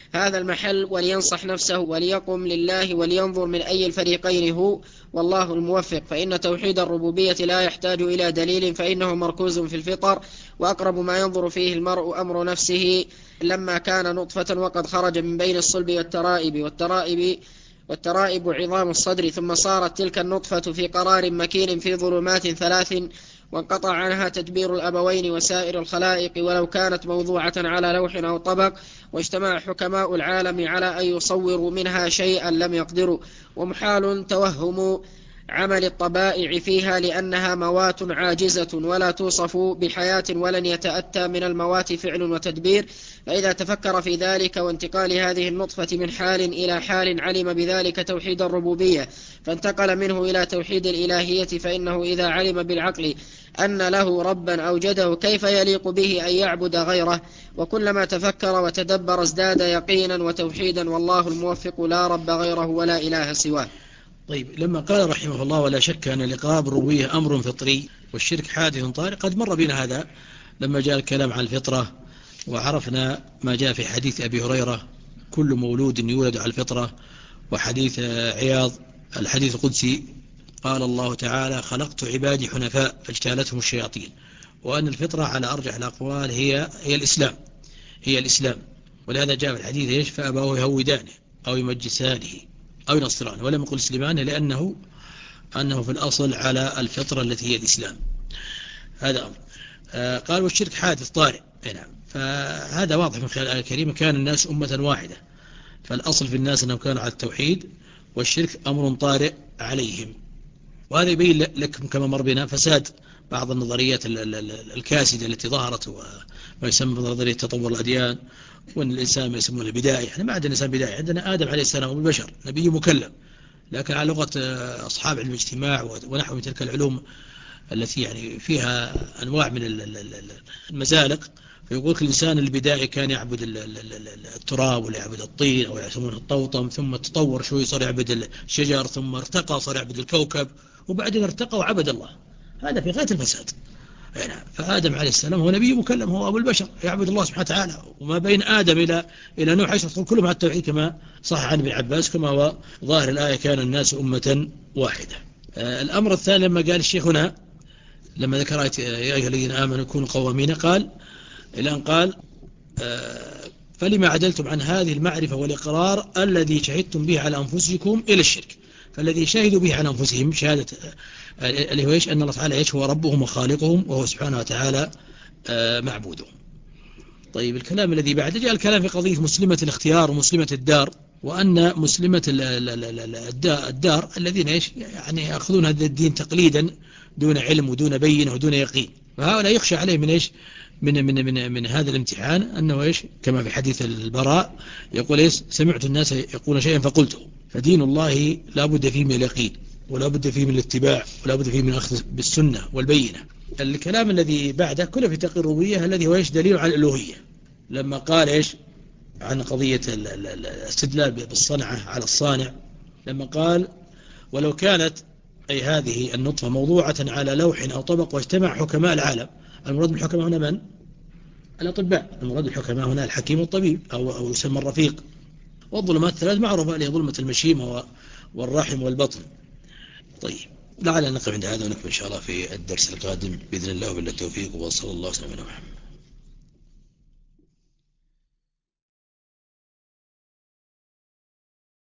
هذا المحل ولينصح نفسه وليقم لله ولينظر من أي الفريقين هو، والله الموفق. فإن توحيد الربوبية لا يحتاج إلى دليل، فإنه مركوز في الفطر، وأقرب ما ينظر فيه المرء أمر نفسه لما كان نطفة وقد خرج من بين الصلب والترائب والترائب والترائب عظام الصدر، ثم صارت تلك النطفة في قرار مكين في ظلمات ثلاث، وانقطع عنها تدبير الأبوين وسائر الخلائق ولو كانت موضوعة على لوح أو طبق، واجتمع حكماء العالم على أن يصوروا منها شيئا لم يقدروا، ومحال توهم عمل الطبائع فيها لأنها موات عاجزة ولا توصف بحياة، ولن يتأتى من الموات فعل وتدبير. فإذا تفكر في ذلك وانتقال هذه النطفة من حال إلى حال علم بذلك توحيد الربوبية، فانتقل منه إلى توحيد الإلهية، فإنه إذا علم بالعقل أن له ربا أوجده كيف يليق به أن يعبد غيره؟ وكلما تفكر وتدبر ازداد يقينا وتوحيدا، والله الموفق لا رب غيره ولا إله سواه. طيب، لما قال رحمه الله: ولا شك أن الإقرار بالربوبية أمر فطري والشرك حادث طارئ، قد مر بنا هذا لما جاء الكلام عن الفطرة، وعرفنا ما جاء في حديث أبي هريرة: كل مولود يولد على الفطرة، وحديث عياض الحديث القدسي قال الله تعالى: خلقت عبادي حنفاء فاجتالتهم الشياطين. وأن الفطرة على أرجح الأقوال هي هي الإسلام هي الإسلام ولهذا جاء في الحديث: إيش؟ فأبوه يهودانه أو يمجسانه أو ينصرانه، ولم يقل سليمانه، لأنه أنه في الأصل على الفطرة التي هي الإسلام. هذا أمر. آه قال: والشرك حادث طارئ. نعم، فهذا واضح من خلال الآية الكريمة: كان الناس أمة واحدة، فالأصل في الناس أنهم كانوا على التوحيد، والشرك أمر طارئ عليهم. وهذا يبين لكم كما مر بنا فساد بعض النظريات الكاسدة التي ظهرت، وما يسمى بنظرية تطور الأديان، وأن الإنسان ما يسمونه البدائي. احنا ما عندنا إنسان بدائي، عندنا آدم عليه السلام والبشر نبي مكلم، لكن على لغة أصحاب علم الاجتماع ونحو من تلك العلوم التي يعني فيها أنواع من المزالق، فيقول الإنسان البدائي كان يعبد التراب ولا يعبد الطين أو يسمونه الطوطم، ثم تطور شوي صار يعبد الشجر، ثم ارتقى صار يعبد الكوكب، وبعدين ارتقى وعبد الله. هذا في غاية الفساد. يعني فآدم عليه السلام هو نبي مكلم، هو أبو البشر، يعبد الله سبحانه وتعالى. وما بين آدم إلى إلى نوح يدخل كلهم على التوحيد، كما صح عن ابن عباس، كما هو ظاهر الآية: كان الناس أمة واحدة. آه الأمر الثاني لما قال الشيخ هنا، لما ذكر آية يا أيها الذين آمنوا كونوا قوامين، قال إلى أن قال: آه فلما عدلتم عن هذه المعرفة والإقرار الذي شهدتم به على أنفسكم إلى الشرك. فالذي شهدوا به على أنفسهم شهادة اللي هو إيش؟ أن الله تعالى إيش؟ هو ربهم وخالقهم، وهو سبحانه وتعالى معبودهم. طيب، الكلام الذي بعد جاء الكلام في قضية مسلمة الاختيار ومسلمة الدار، وأن مسلمة الدار الذين إيش؟ يعني يأخذون هذا الدين تقليدا دون علم ودون بينة ودون يقين، فهؤلاء يخشى عليه من إيش؟ من من من من هذا الامتحان، أنه إيش؟ كما في حديث البراء يقول: إيش؟ سمعت الناس يقولون شيئا فقلته. فدين الله لا بد فيه من اليقين، ولا بد فيه من الاتباع، ولا بد فيه من الأخذ بالسنة والبينة. الكلام الذي بعده كله في تقرير الربوبية، الذي هو إيش؟ دليل على الألوهية. لما قال إيش؟ عن قضية الاستدلال بالصنعة على الصانع، لما قال: ولو كانت أي هذه النطفة موضوعة على لوح أو طبق واجتمع حكماء العالم. المراد بالحكماء هنا من؟ الأطباء. المراد بالحكماء هنا الحكيم والطبيب، أو, أو يسمى الرفيق. والظلمات الثلاث معروفة، اللي هي ظلمة المشيمة والرحم والبطن. طيب، لعلنا نقف عند هذا ونكمل إن شاء الله في الدرس القادم بإذن الله، وبالله التوفيق، وصلى الله وسلم على محمد.